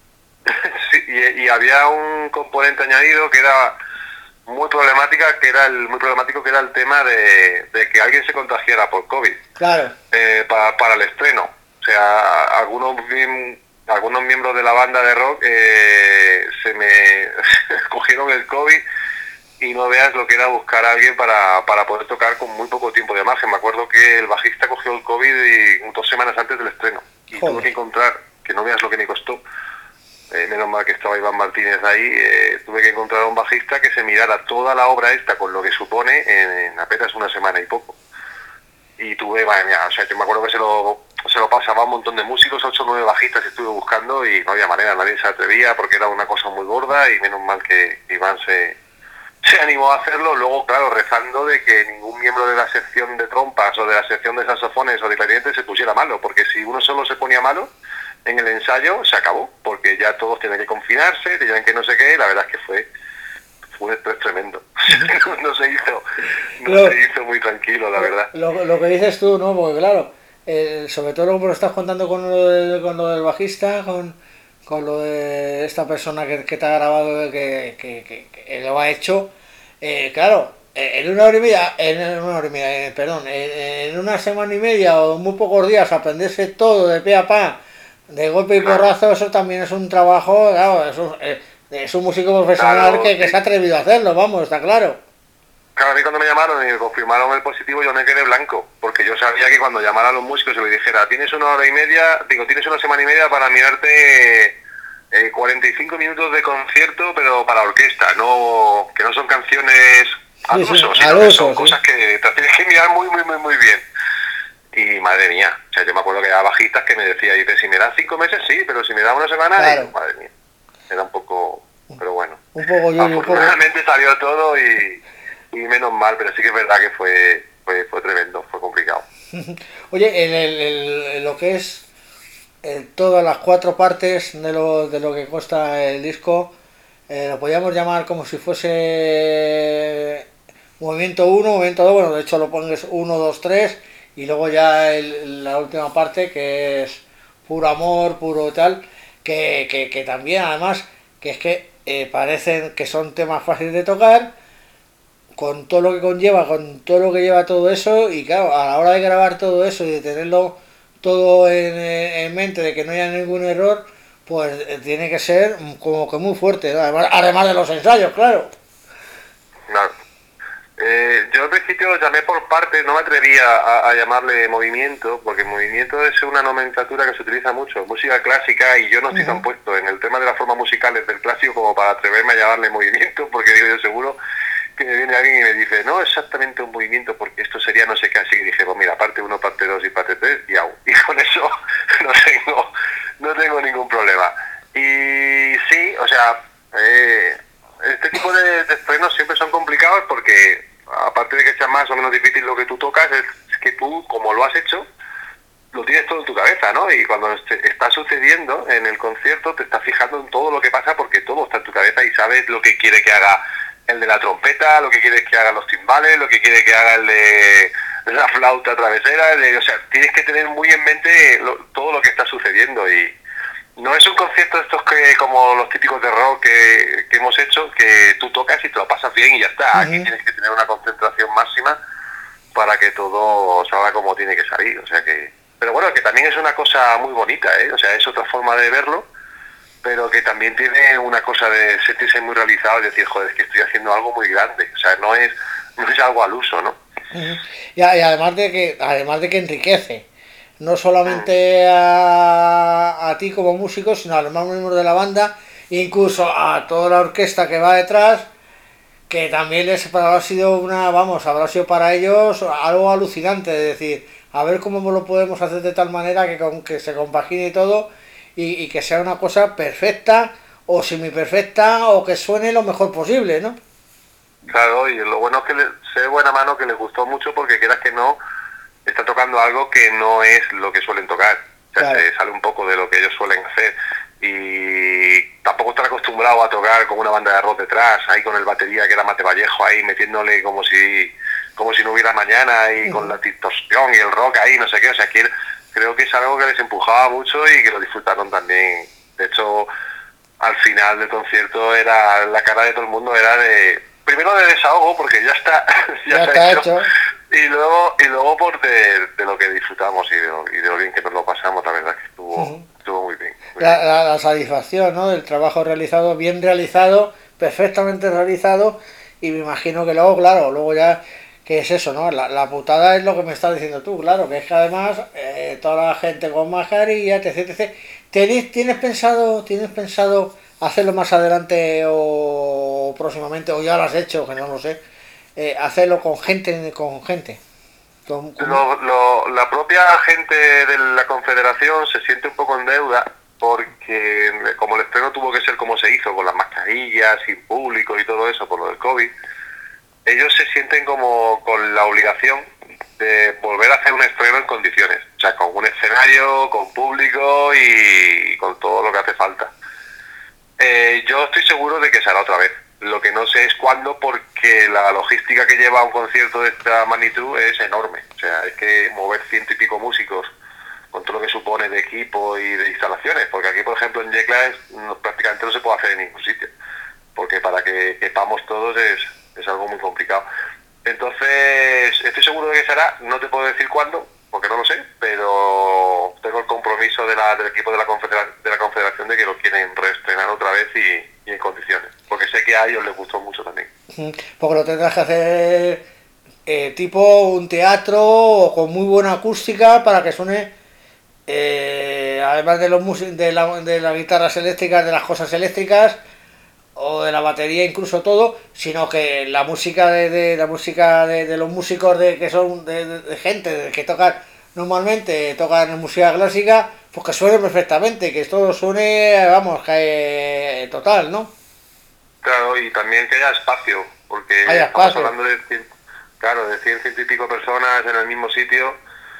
[SPEAKER 6] Sí, y, y había un componente añadido que era muy problemática, que era el muy problemático, que era el tema de, de que alguien se contagiara por COVID.
[SPEAKER 2] Claro.
[SPEAKER 6] Eh, para, para el estreno. O sea, algunos algunos miembros de la banda de rock eh, se me cogieron el COVID y no veas lo que era buscar a alguien para, para poder tocar con muy poco tiempo de margen. Me acuerdo que el bajista cogió el COVID y, dos semanas antes del estreno y
[SPEAKER 2] Joder.
[SPEAKER 6] tuve que encontrar, que no veas lo que me costó, eh, menos mal que estaba Iván Martínez ahí, eh, tuve que encontrar a un bajista que se mirara toda la obra esta con lo que supone en, en apenas una semana y poco. Y tuve, madre mía, o sea, yo me acuerdo que se lo, se lo pasaba a un montón de músicos, ocho o nueve bajistas estuve buscando y no había manera, nadie se atrevía porque era una cosa muy gorda y menos mal que Iván se, se animó a hacerlo. Luego, claro, rezando de que ningún miembro de la sección de trompas o de la sección de saxofones o de clarinetes se pusiera malo, porque si uno solo se ponía malo en el ensayo, se acabó, porque ya todos tienen que confinarse, tenían que no sé qué, y la verdad es que fue... un estrés tremendo. no se hizo no lo, se hizo muy tranquilo, la verdad.
[SPEAKER 2] Lo, lo que dices tú, ¿no? Porque claro, eh, sobre todo lo que lo estás contando con lo, de, con lo del bajista, con, con lo de esta persona que, que te ha grabado, que, que, que, que lo ha hecho, eh, claro, en una hora y media, en una hora y media, eh, perdón, en, en una semana y media o muy pocos días aprenderse todo de pe a pa, de golpe y porrazo, eso también es un trabajo, claro, eso eh, es un músico profesional claro, que, que sí. se ha atrevido a hacerlo, vamos, está claro.
[SPEAKER 6] Claro, a mí cuando me llamaron y me confirmaron el positivo yo me quedé blanco, porque yo sabía que cuando llamara a los músicos y le dijera, tienes una hora y media, digo, tienes una semana y media para mirarte eh, cuarenta y cinco minutos de concierto, pero para orquesta, no que no son canciones al sí, uso, sí, sino al que uso, son sí. cosas que te tienes que mirar muy, muy, muy, muy bien. Y madre mía, o sea, yo me acuerdo que había bajistas que me decía, y si me dan cinco meses, sí, pero si me dan una semana, claro. digo, madre mía. Era un poco, pero bueno,
[SPEAKER 2] un poco yo,
[SPEAKER 6] afortunadamente un poco... salió todo y, y menos mal, pero sí que es verdad que fue fue, fue tremendo, fue complicado.
[SPEAKER 2] Oye, en, el, el, en lo que es en todas las cuatro partes de lo, de lo que consta el disco, eh, lo podríamos llamar como si fuese movimiento uno, movimiento dos, bueno, de hecho lo pones uno, dos, tres, y luego ya el, la última parte que es puro amor, puro tal... Que, que, que también además que es que eh, parecen que son temas fáciles de tocar con todo lo que conlleva, con todo lo que lleva todo eso, y claro, a la hora de grabar todo eso y de tenerlo todo en, en mente, de que no haya ningún error, pues eh, tiene que ser como que muy fuerte, ¿no? además, además de los ensayos, claro.
[SPEAKER 6] Claro. Eh, yo al principio lo llamé por partes, no me atrevía a, a llamarle movimiento, porque movimiento es una nomenclatura que se utiliza mucho, música clásica, y yo no estoy uh-huh. tan puesto en el tema de las formas musicales del clásico como para atreverme a llamarle movimiento, porque digo yo seguro que me viene alguien y me dice, no exactamente un movimiento, porque esto sería no sé qué, así que dije, pues mira, parte uno, parte dos y parte tres, y au, y con eso no tengo, no tengo ningún problema. Y sí, o sea, eh, este tipo de, de estrenos siempre son complicados porque aparte de que sea más o menos difícil lo que tú tocas, es que tú, como lo has hecho, lo tienes todo en tu cabeza, ¿no? Y cuando está sucediendo en el concierto, te estás fijando en todo lo que pasa porque todo está en tu cabeza y sabes lo que quiere que haga el de la trompeta, lo que quiere que hagan los timbales, lo que quiere que haga el de la flauta travesera, de, o sea, tienes que tener muy en mente lo, todo lo que está sucediendo y no es un concierto de estos que como los típicos de rock que, que hemos hecho, que tú tocas y te lo pasas bien y ya está. Uh-huh. Aquí tienes que tener una concentración máxima para que todo salga como tiene que salir. O sea que, pero bueno, que también es una cosa muy bonita, ¿eh? O sea, es otra forma de verlo, pero que también tiene una cosa de sentirse muy realizado y decir, joder, es que estoy haciendo algo muy grande. O sea, no es, no es algo al uso, ¿no?
[SPEAKER 2] Uh-huh. Y, y además de que, además de que enriquece. No solamente a, a ti como músico, sino a los más miembros de la banda, incluso a toda la orquesta que va detrás, que también les habrá sido una, vamos, habrá sido para ellos algo alucinante, es decir, a ver cómo lo podemos hacer de tal manera que, con, que se compagine todo y, y que sea una cosa perfecta o semi-perfecta o que suene lo mejor posible, ¿no?
[SPEAKER 6] Claro, y lo bueno es que le, sé de buena mano que les gustó mucho porque quieras que no, está tocando algo que no es lo que suelen tocar. O sea,
[SPEAKER 2] Claro.
[SPEAKER 6] se sale un poco de lo que ellos suelen hacer. Y tampoco están acostumbrados a tocar con una banda de rock detrás, ahí con el batería que era Mate Vallejo ahí metiéndole como si como si no hubiera mañana y uh-huh. con la distorsión y el rock ahí, no sé qué. O sea, que creo que es algo que les empujaba mucho y que lo disfrutaron también. De hecho, al final del concierto era la cara de todo el mundo era de... Primero de desahogo, porque ya está, ya,
[SPEAKER 2] ya
[SPEAKER 6] está
[SPEAKER 2] hecho.
[SPEAKER 6] hecho. Y luego, y luego por de, de lo que disfrutamos y de, lo, y de lo bien que nos lo pasamos, la verdad que estuvo, uh-huh. estuvo muy bien. Muy
[SPEAKER 2] la,
[SPEAKER 6] bien.
[SPEAKER 2] La, la satisfacción, ¿no? Del trabajo realizado, bien realizado, perfectamente realizado, y me imagino que luego, claro, luego ya, que es eso, ¿no? La, la putada es lo que me estás diciendo tú, claro, que es que además eh, toda la gente con mascarilla, etc, etcétera. ¿Tienes, ¿Tienes pensado, tienes pensado hacerlo más adelante o próximamente, o ya lo has hecho, que no lo sé, eh, hacerlo con gente, con gente? Con, con...
[SPEAKER 6] Lo, lo, la propia gente de la Confederación se siente un poco en deuda porque como el estreno tuvo que ser como se hizo, con las mascarillas, sin público y todo eso por lo del COVID, ellos se sienten como con la obligación de volver a hacer un estreno en condiciones, o sea, con un escenario, con público y con todo lo que hace falta. Eh, yo estoy seguro de que se hará otra vez. Lo que no sé es cuándo, porque la logística que lleva un concierto de esta magnitud es enorme. O sea, hay que mover ciento y pico músicos con todo lo que supone de equipo y de instalaciones, porque aquí, por ejemplo, en Yecla es, no, prácticamente no se puede hacer en ningún sitio, porque para que quepamos todos es, es algo muy complicado. Entonces, estoy seguro de que se hará, no te puedo decir cuándo, porque no lo sé, pero tengo el compromiso de la, del equipo de la, confederación, de la Confederación de que lo quieren reestrenar otra vez y, y en condiciones, porque sé que a ellos les gustó mucho también.
[SPEAKER 2] Porque lo tendrás que hacer eh, tipo un teatro o con muy buena acústica para que suene, eh, además de, los mus- de, la, de las guitarras eléctricas, de las cosas eléctricas o de la batería, incluso todo, sino que la música de, de la música de, de los músicos de que son de, de, de gente de que tocan normalmente tocan música clásica, pues que suene perfectamente, que todo suene, vamos, que total, ¿no?
[SPEAKER 6] Claro, y también que haya espacio, porque
[SPEAKER 2] Haya
[SPEAKER 6] estamos
[SPEAKER 2] espacio.
[SPEAKER 6] hablando de cien, claro, de cien, ciento y pico personas en el mismo sitio,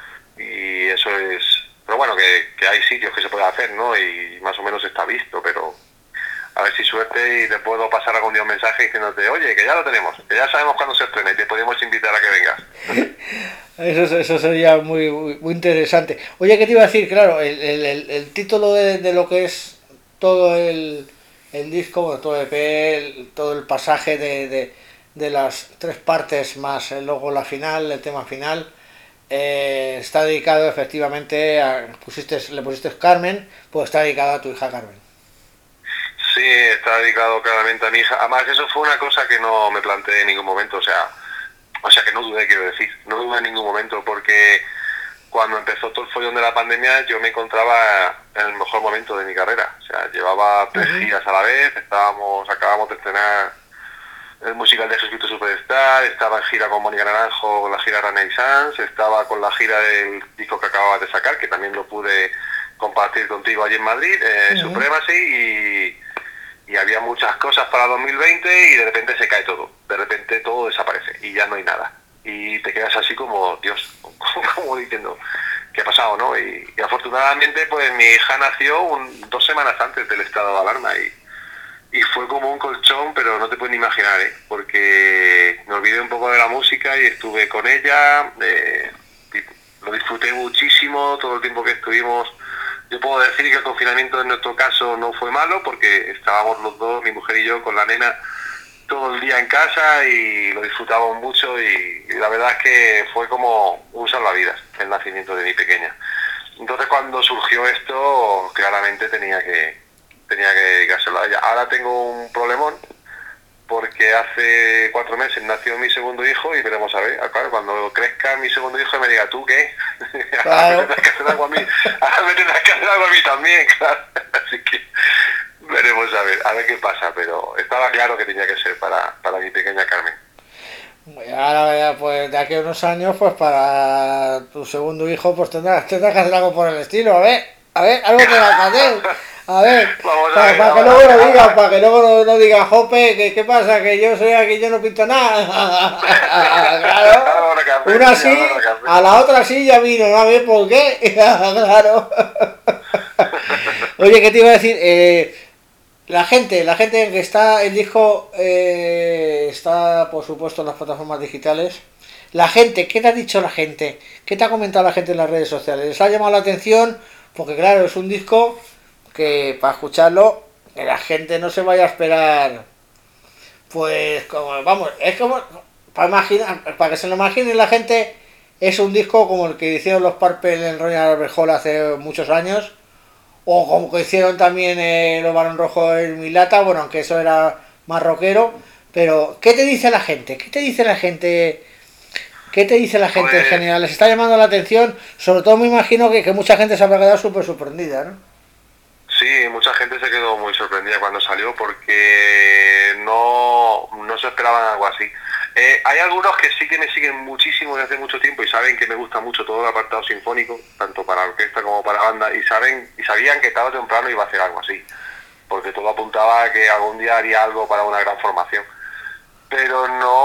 [SPEAKER 6] y eso es, pero bueno, que, que hay sitios que se puede hacer, ¿no? Y más o menos está visto, pero a ver si suerte y te puedo pasar algún día un mensaje diciéndote, oye, que ya lo tenemos, que ya sabemos cuándo se estrena y te podemos invitar a que vengas.
[SPEAKER 2] Eso, eso sería muy, muy, muy interesante. Oye, ¿qué te iba a decir? Claro, el, el, el, el título de, de lo que es todo el, el disco, bueno, todo el E P, el, todo el pasaje de, de, de las tres partes más luego la final, el tema final, eh, está dedicado efectivamente a, pusiste, le pusiste Carmen, pues está dedicado a tu hija Carmen.
[SPEAKER 6] Sí, está dedicado claramente a mi hija. Además, eso fue una cosa que no me planteé en ningún momento, o sea, o sea que no dudé, quiero decir, no dudé en ningún momento, porque cuando empezó todo el follón de la pandemia yo me encontraba en el mejor momento de mi carrera. O sea, llevaba tres uh-huh. giras a la vez, estábamos, acabamos de estrenar el musical de Jesucristo Superstar, estaba en gira con Mónica Naranjo con la gira Renaissance, estaba con la gira del disco que acababas de sacar, que también lo pude compartir contigo allí en Madrid, eh, uh-huh. Supremacy, y... y había muchas cosas para dos mil veinte y de repente se cae todo, de repente todo desaparece y ya no hay nada. Y te quedas así como, Dios, como diciendo, ¿qué ha pasado, no? Y, y afortunadamente, pues mi hija nació un, dos semanas antes del estado de alarma y, y fue como un colchón, pero no te puedes ni imaginar, ¿eh? Porque me olvidé un poco de la música y estuve con ella, eh, lo disfruté muchísimo todo el tiempo que estuvimos. Yo puedo decir que el confinamiento en nuestro caso no fue malo porque estábamos los dos, mi mujer y yo, con la nena todo el día en casa y lo disfrutábamos mucho y, y la verdad es que fue como un salvavidas el nacimiento de mi pequeña. Entonces cuando surgió esto, claramente tenía que tenía que dedicárselo a ella. Ahora tengo un problemón porque hace cuatro meses nació mi segundo hijo y veremos a ver, claro, cuando crezca mi segundo hijo me diga, ¿tú qué? Claro. Ahora me tendrás que hacer algo a mí, ahora me tendrás que hacer algo a mí también, claro. Así que veremos veremos a ver, a ver qué pasa, pero estaba claro que tenía que ser para, para mi pequeña Carmen.
[SPEAKER 2] Ahora ya, pues de aquí a unos años, pues para tu segundo hijo, pues tendrás, tendrás que hacer algo por el estilo, a ver, a ver, algo te va a hacer, a ver,
[SPEAKER 6] Vamos a
[SPEAKER 2] para,
[SPEAKER 6] ver,
[SPEAKER 2] para que
[SPEAKER 6] vamos
[SPEAKER 2] luego
[SPEAKER 6] a ver,
[SPEAKER 2] no diga,
[SPEAKER 6] vamos a
[SPEAKER 2] para que luego no, no diga, jope, que qué pasa, que yo soy aquí, yo no pinto nada, claro,
[SPEAKER 6] Ahora café,
[SPEAKER 2] una
[SPEAKER 6] sí,
[SPEAKER 2] sí,
[SPEAKER 6] ahora café.
[SPEAKER 2] a la otra sí ya vino, no a ver por qué, claro. Oye, ¿qué te iba a decir? Eh, La gente, la gente que está, el disco eh, está por supuesto en las plataformas digitales. La gente, ¿qué te ha dicho la gente? ¿Qué te ha comentado la gente en las redes sociales? ¿Les ha llamado la atención? Porque claro, es un disco que para escucharlo, que la gente no se vaya a esperar, pues como, vamos, es como, para imaginar, para que se lo imagine la gente, es un disco como el que hicieron los Purple en Royal Albert Hall hace muchos años, o como que hicieron también eh, los Barón Rojo en Milata, bueno, aunque eso era más rockero, pero ¿qué te dice la gente? ¿Qué te dice la gente? ¿Qué te dice la gente en
[SPEAKER 6] Pues-
[SPEAKER 2] general? ¿Les está llamando la atención? Sobre todo me imagino que, que mucha gente se habrá quedado súper sorprendida, ¿no?
[SPEAKER 6] Sí, mucha gente se quedó muy sorprendida cuando salió porque no, no se esperaban algo así. Eh, hay algunos que sí que me siguen muchísimo desde hace mucho tiempo y saben que me gusta mucho todo el apartado sinfónico, tanto para orquesta como para banda, y saben y sabían que tarde o temprano iba a hacer algo así, porque todo apuntaba a que algún día haría algo para una gran formación. Pero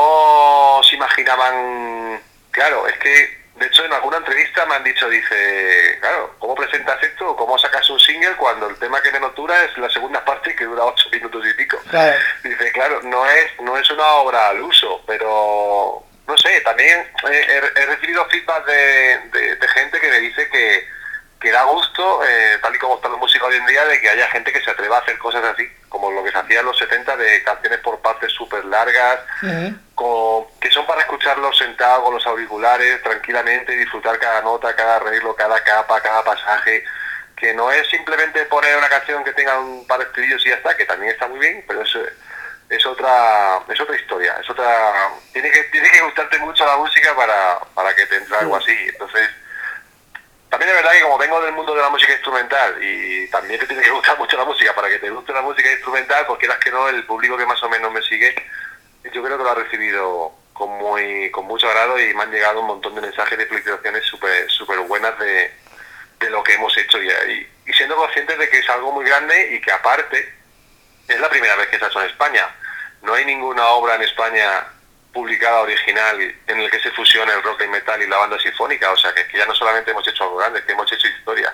[SPEAKER 6] no se imaginaban, claro, es que de hecho en alguna entrevista me han dicho, dice, claro, ¿cómo presentas esto o cómo sacas un single cuando el tema que menos dura es la segunda parte que dura ocho minutos y pico?
[SPEAKER 2] Claro.
[SPEAKER 6] Dice, claro, no es no es una obra al uso, pero no sé, también he, he- he recibido feedback de, de- de gente que me dice que, que da gusto, eh, tal y como está la música hoy en día, de que haya gente que se atreva a hacer cosas así, como lo que se hacía en los setenta de canciones por partes súper largas,
[SPEAKER 2] Uh-huh.
[SPEAKER 6] con- que son para escucharlos sentado con los auriculares tranquilamente y disfrutar cada nota, cada arreglo, cada capa, cada pasaje, que no es simplemente poner una canción que tenga un par de estribillos y ya está, que también está muy bien, pero es, es otra es otra historia, es otra tiene que tiene que gustarte mucho la música para, para que te entre algo así. Entonces también es verdad que como vengo del mundo de la música instrumental y también te tiene que gustar mucho la música para que te guste la música instrumental, pues quieras que no, el público que más o menos me sigue, yo creo que lo ha recibido con muy con mucho agrado y me han llegado un montón de mensajes de felicitaciones súper súper buenas de, de lo que hemos hecho y, y, y siendo conscientes de que es algo muy grande y que aparte es la primera vez que se ha hecho en España. No hay ninguna obra en España publicada original en el que se fusione el rock y metal y la banda sinfónica, o sea que, que ya no solamente hemos hecho algo grande, que hemos hecho historia.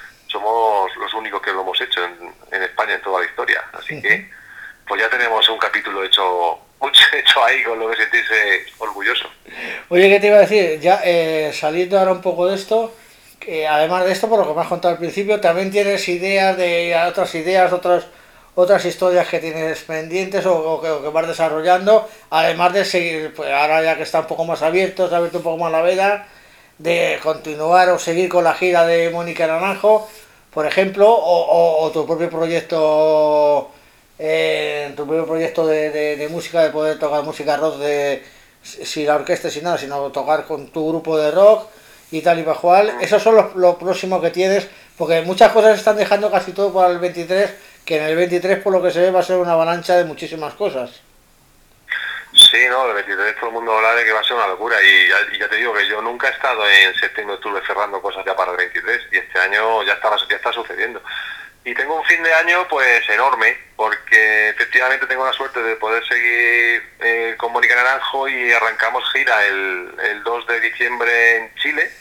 [SPEAKER 6] Somos los únicos que lo hemos hecho en, en España en toda la historia, así uh-huh. que pues ya tenemos un capítulo hecho mucho hecho ahí con lo que sentirse orgulloso.
[SPEAKER 2] Oye, ¿qué te iba a decir? Ya eh, saliendo ahora un poco de esto, que además de esto, por lo que me has contado al principio, también tienes ideas de otras ideas, otras otras historias que tienes pendientes o, o, que, o que vas desarrollando, además de seguir, pues ahora ya que está un poco más abierto, se ha abierto un poco más la veda, de continuar o seguir con la gira de Mónica Naranjo, por ejemplo, o, o, o tu propio proyecto, eh, tu propio proyecto de, de, de música, de poder tocar música rock, de sin la orquesta, sin nada, sino tocar con tu grupo de rock y tal y cual. Esos son los, lo próximo que tienes, porque muchas cosas están dejando casi todo para el veintitrés, que en el veintitrés por lo que se ve va a ser una avalancha de muchísimas cosas.
[SPEAKER 6] Sí, no, el veintitrés todo el mundo habla de que va a ser una locura y ya, y ya te digo que yo nunca he estado en septiembre, octubre cerrando cosas ya para el veintitrés y este año ya está, ya está sucediendo. Y tengo un fin de año pues enorme porque efectivamente tengo la suerte de poder seguir eh, con Mónica Naranjo y arrancamos gira el, el dos de diciembre en Chile.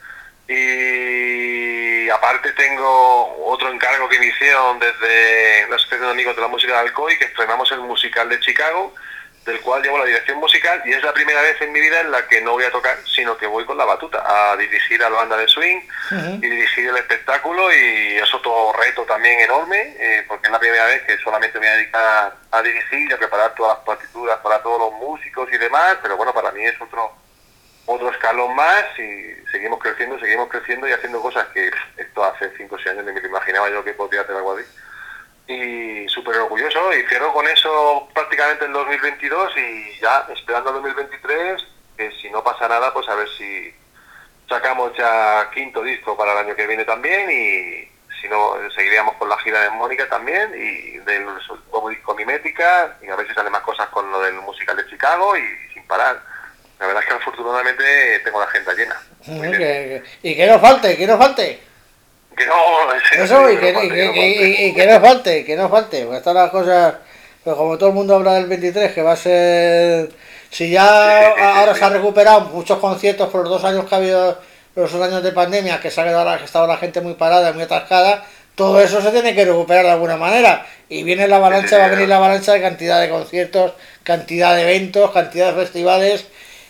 [SPEAKER 6] Y aparte tengo otro encargo que me hicieron desde la Asociación de Amigos de la Música de Alcoy, que estrenamos el musical de Chicago, del cual llevo la dirección musical, y es la primera vez en mi vida en la que no voy a tocar, sino que voy con la batuta a dirigir a la banda de swing uh-huh. y dirigir el espectáculo, y es otro reto también enorme, eh, porque es la primera vez que solamente me voy a dedicar a dirigir y a preparar todas las partituras para todos los músicos y demás, pero bueno, para mí es otro otro escalón más y seguimos creciendo, seguimos creciendo y haciendo cosas que esto hace cinco o seis años ni me lo imaginaba yo que podía hacer algo así. Y súper orgulloso y cierro con eso prácticamente el dos mil veintidós y ya esperando el dos mil veintitrés, que si no pasa nada pues a ver si sacamos ya quinto disco para el año que viene también y si no, seguiríamos con la gira de Mónica también, y del nuevo disco Mimética, y a ver si salen más cosas con lo del musical de Chicago, y, y sin parar. La verdad es que afortunadamente tengo la agenda llena.
[SPEAKER 2] Mm, que- que- y que no falte, que no falte.
[SPEAKER 6] Que no, en serio,
[SPEAKER 2] Eso, y
[SPEAKER 6] no
[SPEAKER 2] que,
[SPEAKER 6] falte,
[SPEAKER 2] y,
[SPEAKER 6] que
[SPEAKER 2] que,
[SPEAKER 6] no
[SPEAKER 2] y-
[SPEAKER 6] falte.
[SPEAKER 2] y- y que no falte, que no falte, porque están las cosas, pues como todo el mundo habla del veintitrés, que va a ser, si ya
[SPEAKER 6] Sí, sí, sí, sí,
[SPEAKER 2] ahora
[SPEAKER 6] sí.
[SPEAKER 2] se han recuperado muchos conciertos por los dos años que ha habido, los dos años de pandemia, que se ha quedado, la- que estaba la gente muy parada, muy atascada, todo eso se tiene que recuperar de alguna manera, y viene la avalancha,
[SPEAKER 6] Sí, sí,
[SPEAKER 2] va a
[SPEAKER 6] sí,
[SPEAKER 2] venir la avalancha de cantidad de conciertos, cantidad de eventos, cantidad de festivales,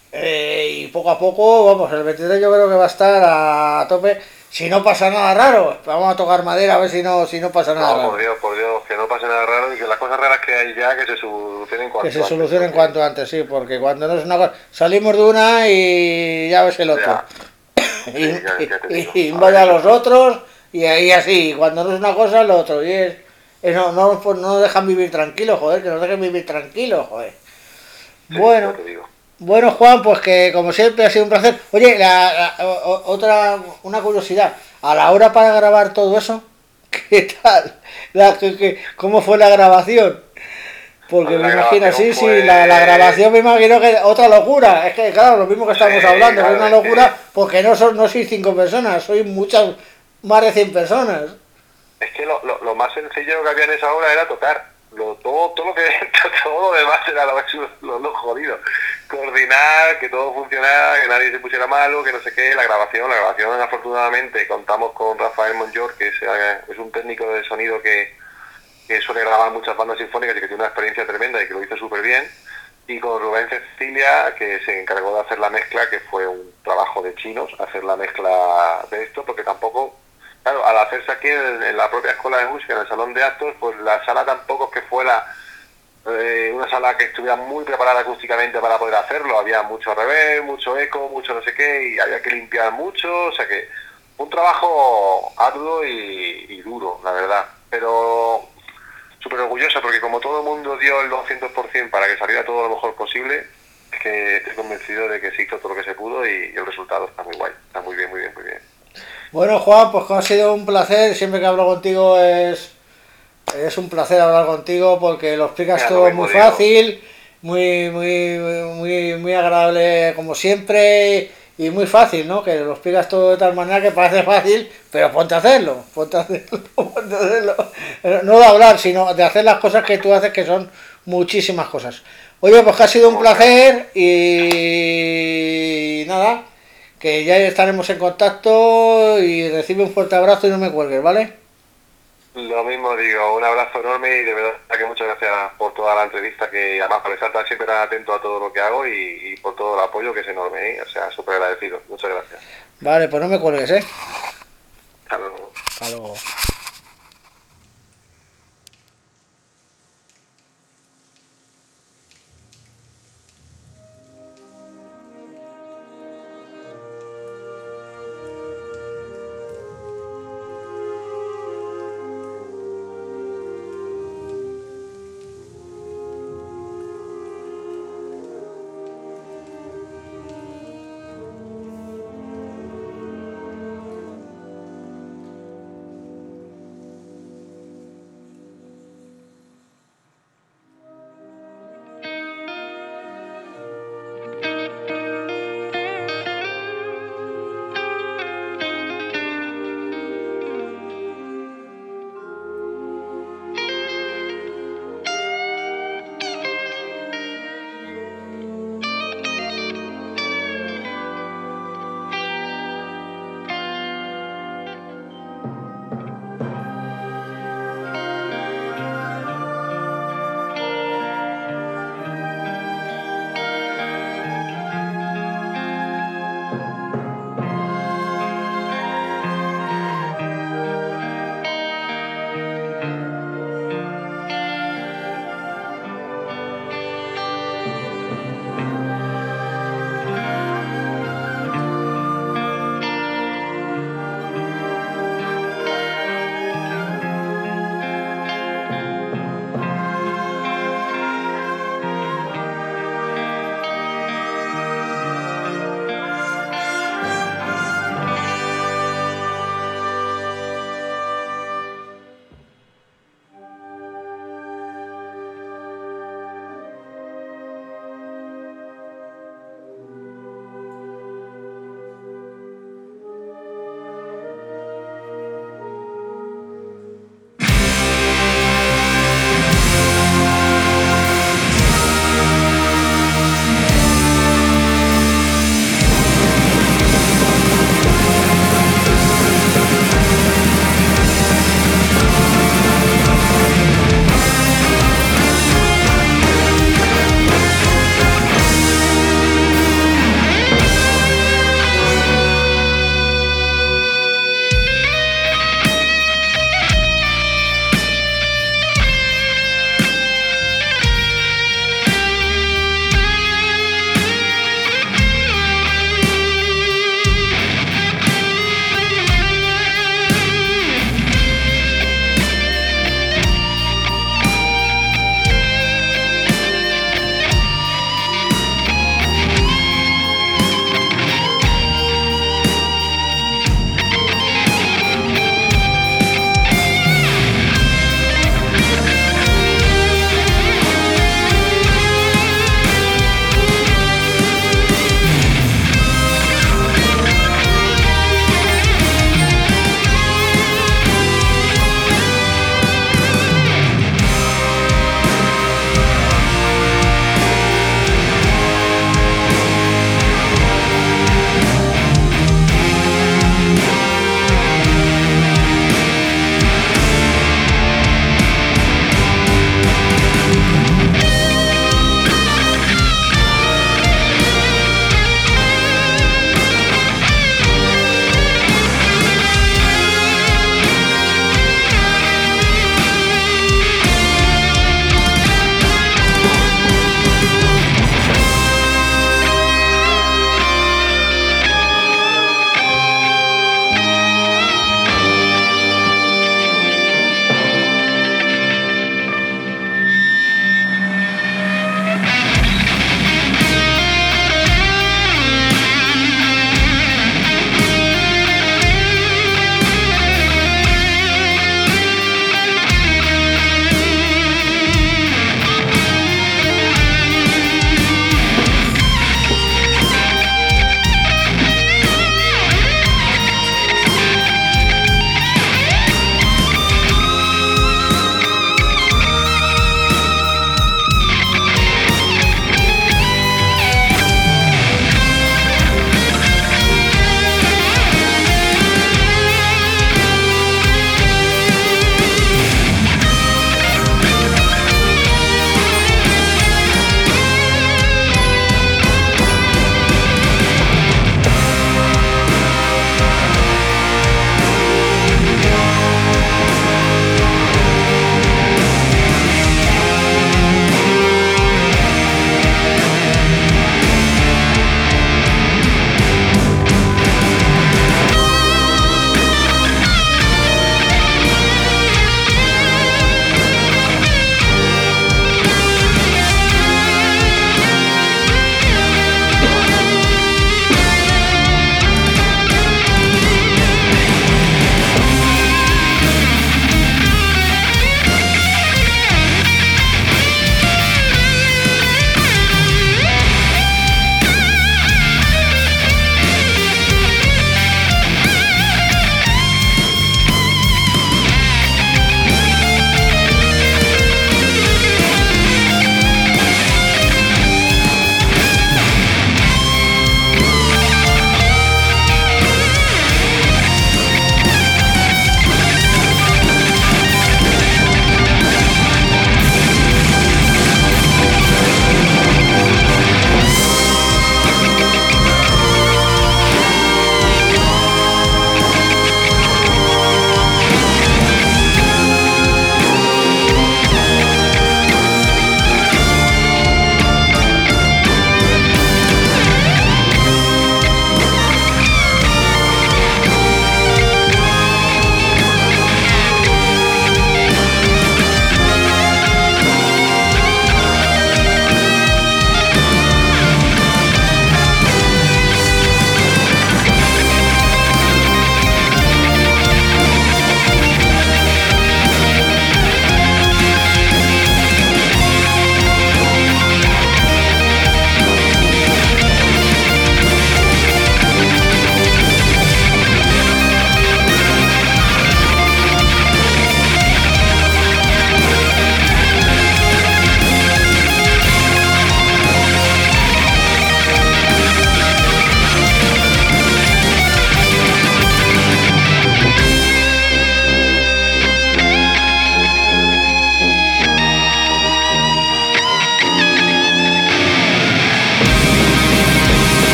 [SPEAKER 2] eh, y poco a poco, vamos, el veintitrés yo creo que va a estar a tope. Si no pasa nada raro, vamos a tocar madera a ver si no, si no pasa nada
[SPEAKER 6] No,
[SPEAKER 2] raro.
[SPEAKER 6] por Dios, por Dios, que no pase nada raro y que las cosas raras que hay ya que se solucionen cuanto
[SPEAKER 2] Que se
[SPEAKER 6] antes,
[SPEAKER 2] solucionen
[SPEAKER 6] porque-
[SPEAKER 2] cuanto antes, sí, porque cuando no es una cosa, salimos de una y ya ves el otro.
[SPEAKER 6] Ya.
[SPEAKER 2] Y,
[SPEAKER 6] Sí, ya- ya te
[SPEAKER 2] y-
[SPEAKER 6] digo.
[SPEAKER 2] y
[SPEAKER 6] A
[SPEAKER 2] invade
[SPEAKER 6] ver,
[SPEAKER 2] a
[SPEAKER 6] eso
[SPEAKER 2] los
[SPEAKER 6] sí.
[SPEAKER 2] otros y ahí así, cuando no es una cosa es lo otro. Y es, es no, no, pues no nos dejan vivir tranquilos, joder, que nos dejen vivir tranquilos, joder.
[SPEAKER 6] Sí,
[SPEAKER 2] Bueno,
[SPEAKER 6] ya te digo.
[SPEAKER 2] bueno Juan, pues que como siempre ha sido un placer. Oye, la, la- o- o- otra, una curiosidad, a la hora para grabar todo eso, ¿qué tal? La, que- que- ¿Cómo fue la grabación? Porque
[SPEAKER 6] La
[SPEAKER 2] me imagino,
[SPEAKER 6] grabación
[SPEAKER 2] sí, sí,
[SPEAKER 6] fue-
[SPEAKER 2] la, la grabación me imagino que otra locura. Es que, claro, lo mismo que estamos
[SPEAKER 6] Sí,
[SPEAKER 2] hablando,
[SPEAKER 6] claro,
[SPEAKER 2] es una
[SPEAKER 6] es que-
[SPEAKER 2] locura porque no, son, no sois cinco personas, sois muchas, más de cien personas.
[SPEAKER 6] Es que lo, lo, lo más sencillo que había en esa hora era tocar. Lo, todo, todo lo que todo lo demás era lo, lo, lo jodido. Coordinar, que todo funcionara, que nadie se pusiera malo, que no sé qué. La grabación, la grabación afortunadamente contamos con Rafael Monjor, que es, eh, es un técnico de sonido que, que suele grabar muchas bandas sinfónicas y que tiene una experiencia tremenda y que lo hizo súper bien. Y con Rubén Cecilia, que se encargó de hacer la mezcla, que fue un trabajo de chinos, hacer la mezcla de esto, porque tampoco, claro, al hacerse aquí en, en la propia escuela de música, en el salón de actos, pues la sala tampoco es que fuera eh, una sala que estuviera muy preparada acústicamente para poder hacerlo. Había mucho reverb, mucho eco, mucho no sé qué, y había que limpiar mucho, o sea que un trabajo arduo y, y duro, la verdad. Pero súper orgulloso porque como todo el mundo dio el doscientos por ciento para que saliera todo lo mejor posible, es que estoy convencido de que se hizo todo lo que se pudo y, y el resultado está muy guay, está muy bien, muy bien, muy bien.
[SPEAKER 2] Bueno, Juan, pues ha sido un placer, siempre que hablo contigo es, es un placer hablar contigo porque lo explicas
[SPEAKER 6] Mira, lo
[SPEAKER 2] todo
[SPEAKER 6] mismo
[SPEAKER 2] muy
[SPEAKER 6] digo.
[SPEAKER 2] fácil, muy, muy, muy, muy agradable como siempre y muy fácil, ¿no? Que lo explicas todo de tal manera que parece fácil, pero ponte a hacerlo, ponte a hacerlo, ponte a hacerlo. No de hablar, sino de hacer las cosas que tú haces, que son muchísimas cosas. Oye, pues que ha sido un placer y nada, que ya estaremos en contacto y recibe un fuerte abrazo y no me cuelgues, ¿vale?
[SPEAKER 6] Lo mismo digo, un abrazo enorme y de verdad que muchas gracias por toda la entrevista, que además por estar tan siempre tan atento a todo lo que hago y, y por todo el apoyo que es enorme, ¿eh? O sea, súper agradecido. Muchas gracias.
[SPEAKER 2] Vale, pues no me cuelgues, ¿eh?
[SPEAKER 6] Hasta luego.
[SPEAKER 2] Hasta luego.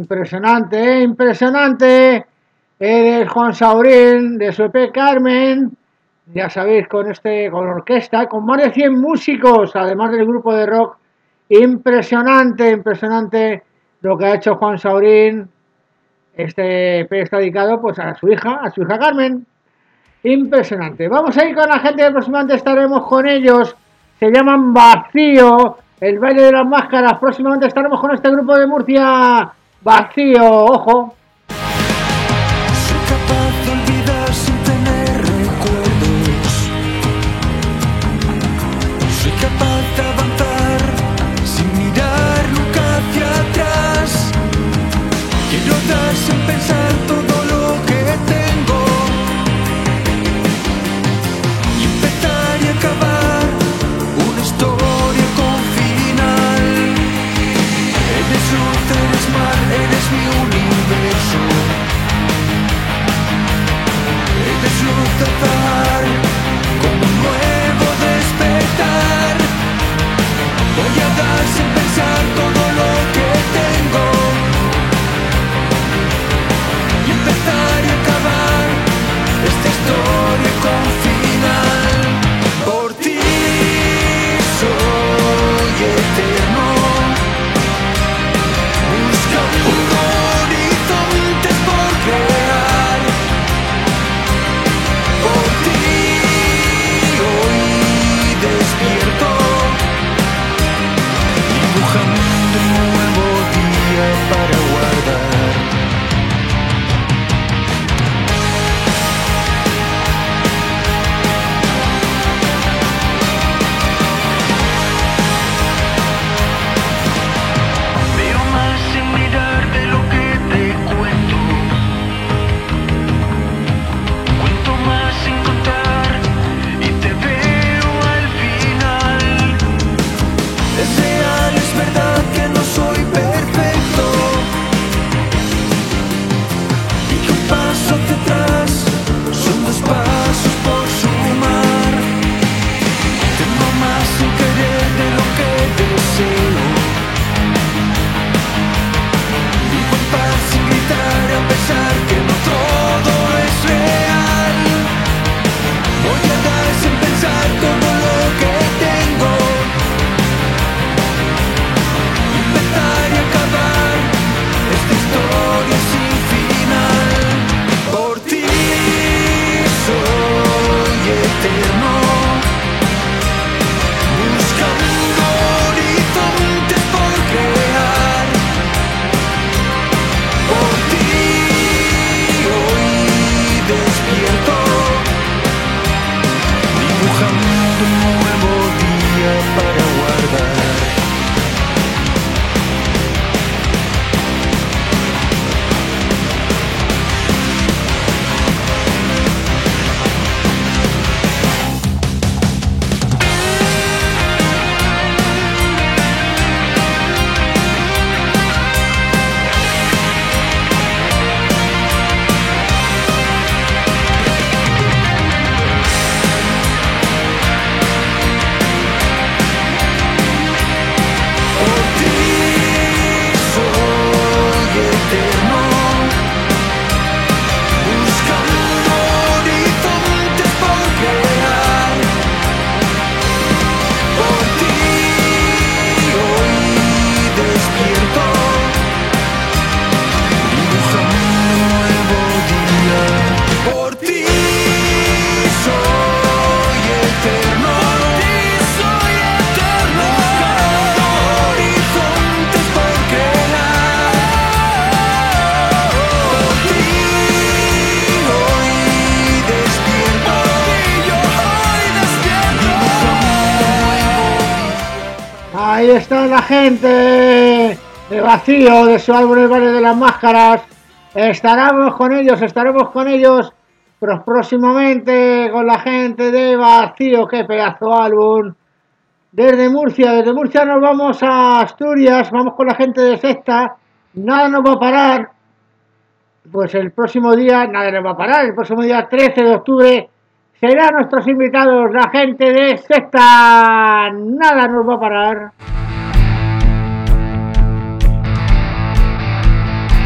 [SPEAKER 2] impresionante, ¿eh? Impresionante. Eres Juan Saurín de su E P Carmen. Ya sabéis, con este, con orquesta, con más de cien músicos, además del grupo de rock. Impresionante, impresionante lo que ha hecho Juan Saurín. Este E P está dedicado pues a su hija, a su hija Carmen. Impresionante. Vamos a ir con la gente que próximamente estaremos con ellos. Se llaman Vacío, el baile de las máscaras. Próximamente estaremos con este grupo de Murcia. Vacío, ojo.
[SPEAKER 3] Soy capaz de olvidar sin tener recuerdos. Soy capaz de avanzar sin mirar nunca hacia atrás. Quiero dar sin pensar todo lo que tengo y empezar y acabar una historia con final. Eres luz, eres mar, eres mi universo. Eres luz azar, con un nuevo despertar. Voy a dar sin pensar todo lo que tengo y empezar y acabar esta historia con final. Por ti soy eterno, buscando horizontes por crear. Por ti hoy despierto, dibujando un nuevo día para guardar. Veo más sin mirar de lo que te cuento. Cuento más sin contar y te veo al final. Es real, es verdad que no soy perfecto y que un paso hacia atrás son dos pasos por sumar. Tengo más sin querer de lo que deseo. Vivo en paz sin gritar a pesar que no todo es real. Voy a dar sin pensar todo lo que tengo y empezar y acabar esta historia sin final. Por ti soy eterno, buscando horizontes por crear. Por ti hoy despierto, dibujando un nuevo día para guardar. Por ti soy eterno, buscando horizontes por crear. Por ti hoy despierto, dibujando un nuevo día. Por ti soy eterno, soy eterno, buscando horizontes por crear. Por ti hoy despierto, yo hoy despierto, dibujando un nuevo día.
[SPEAKER 2] Ahí está la gente de Vacío, de su álbum El baile de las máscaras. Estaremos con ellos, estaremos con ellos pros- próximamente con la gente de Vacío. Qué pedazo álbum. Desde Murcia, desde Murcia nos vamos a Asturias, vamos con la gente de Secta. Nada nos va a parar. Pues el próximo día, nada nos va a parar, el próximo día trece de octubre serán nuestros invitados, la gente de Secta. Nada nos va a parar.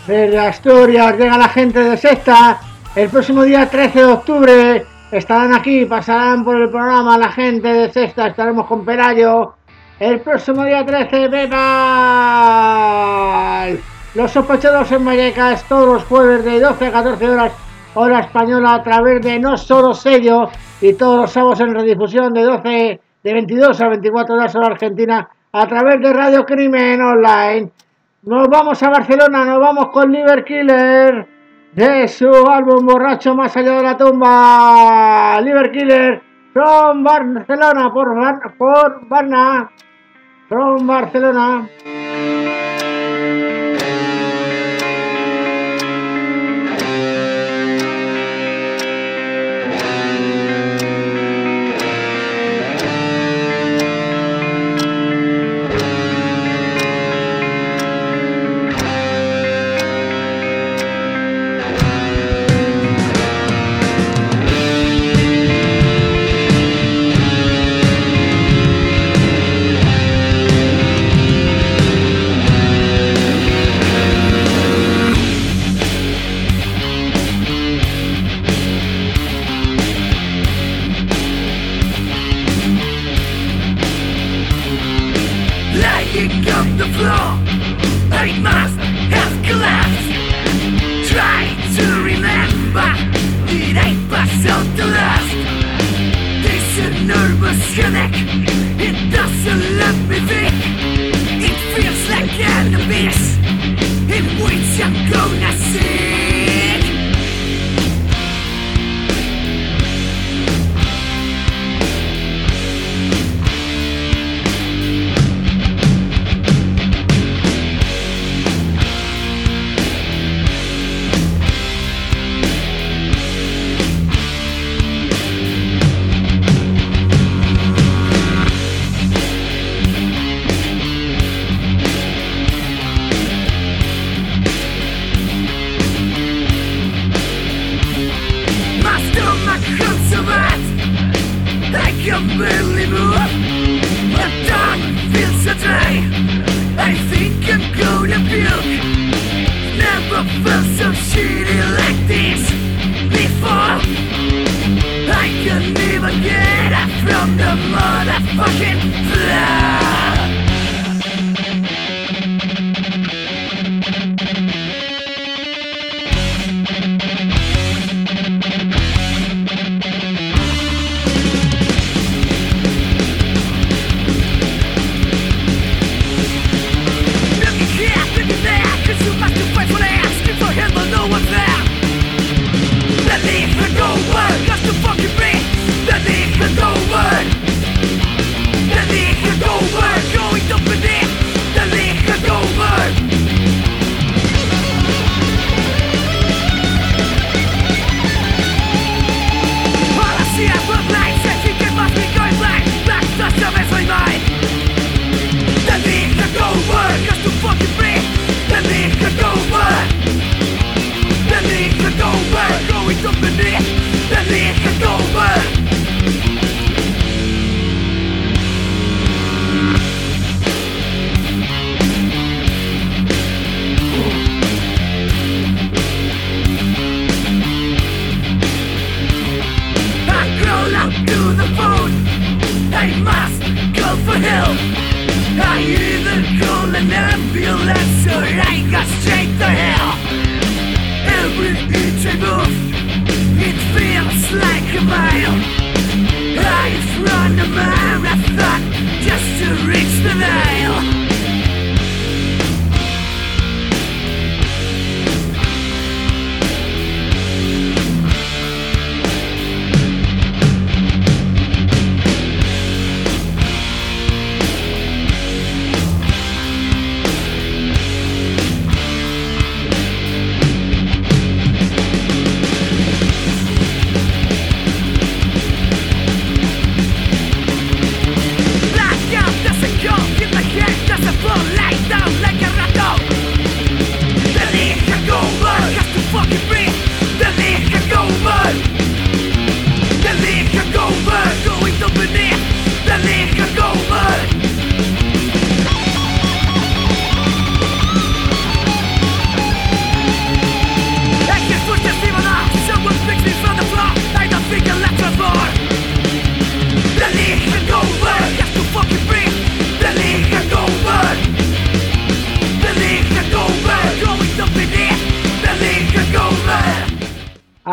[SPEAKER 2] desde Asturias llega la gente de Sexta. El próximo día trece de octubre estarán aquí, pasarán por el programa la gente de Sexta, estaremos con Pelayo. El próximo día trece, Pepal. Los Sospechosos en Vallecas, todos los jueves de doce a catorce horas, hora española, a través de No Solo Sello, y todos los sábados en redifusión de doce, de veintidós a veinticuatro horas, hora argentina, a través de Radio Crimen Online. Nos vamos a Barcelona, nos vamos con Liver Killer, de su álbum Borracho Más Allá de la Tumba. Liver Killer, from Barcelona, por, Bar- por Barna, from Barcelona.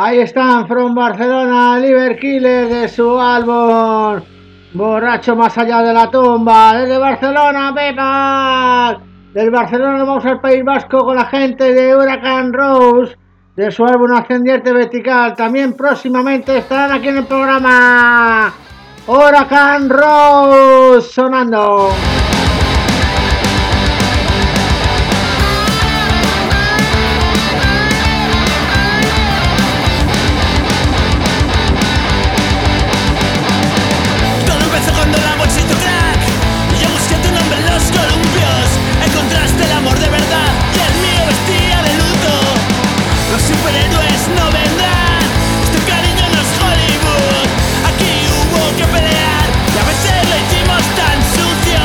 [SPEAKER 2] Ahí están, From Barcelona, Liver Killer, de su álbum Borracho más allá de la tumba. Desde Barcelona, Pepa. Del Barcelona vamos al País Vasco con la gente de Huracán Rose, de su álbum Ascendiente Vertical. También próximamente estarán aquí en el programa Huracán Rose sonando.
[SPEAKER 3] Encontraste el amor de verdad y el mío vestía de luto. Los superhéroes no vendrán, este cariño no es Hollywood. Aquí hubo que pelear y a veces lo hicimos tan sucio.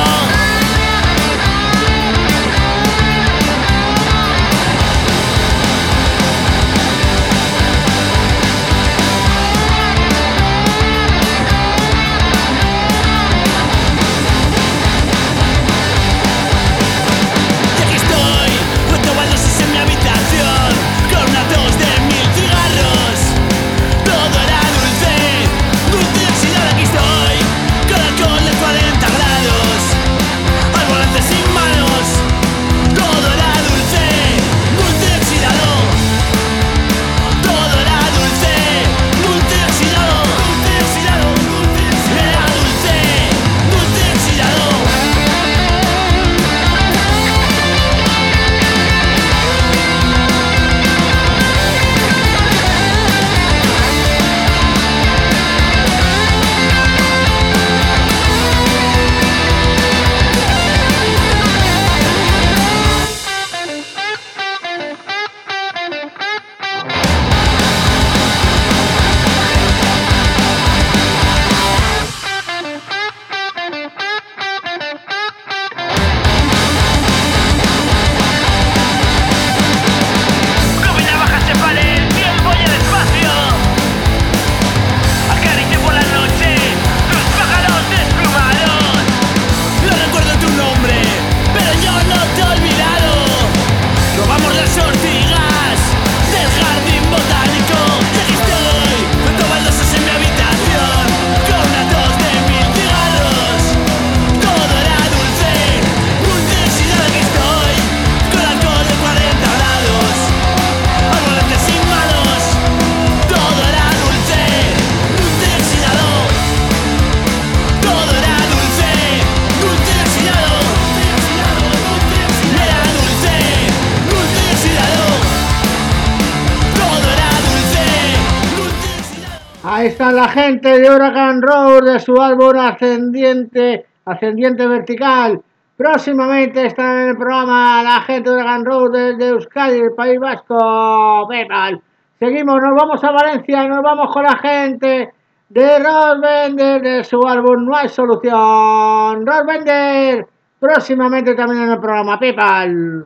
[SPEAKER 2] Ahí está la gente de Huracán Road, de su álbum Ascendiente, Ascendiente Vertical. Próximamente están en el programa la gente de Huracán Road desde Euskadi, el País Vasco. Pepa. Seguimos, nos vamos a Valencia, nos vamos con la gente de Rosbender, de su álbum No hay solución. Rosbender, próximamente también en el programa PayPal.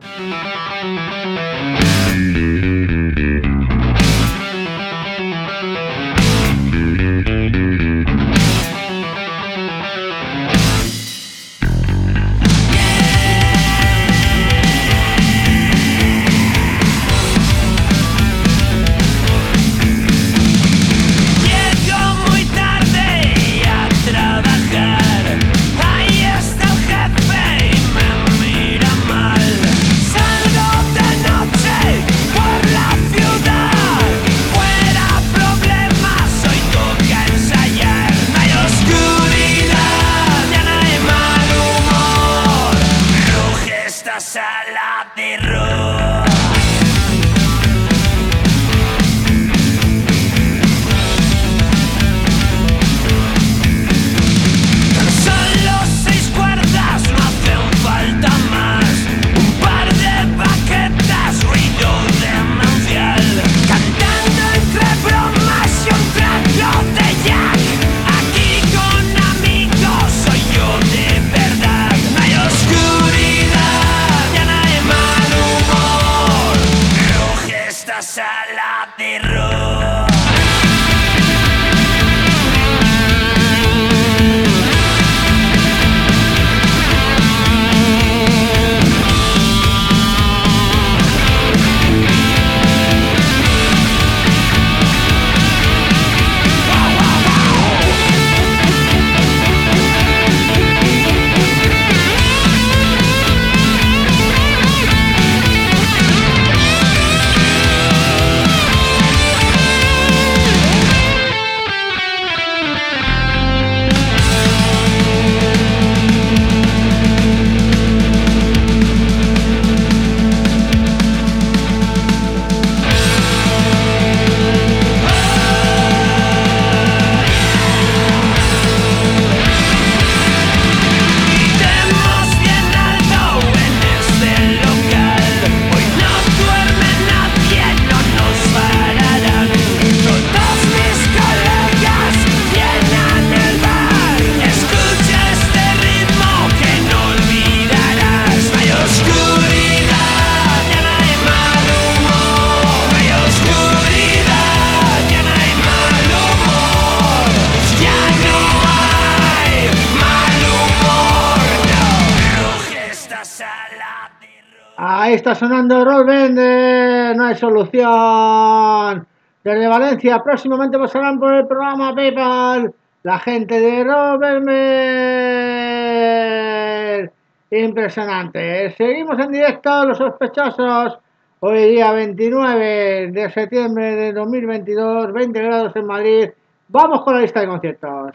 [SPEAKER 3] Salgo de noche
[SPEAKER 2] Ahí está sonando Roll Bender, no hay solución. Desde Valencia, próximamente pasarán por el programa PayPal la gente de Roll Bender. Impresionante. Seguimos en directo, los sospechosos. Hoy día veintinueve de septiembre de dos mil veintidós, veinte grados en Madrid. Vamos con la lista de conciertos.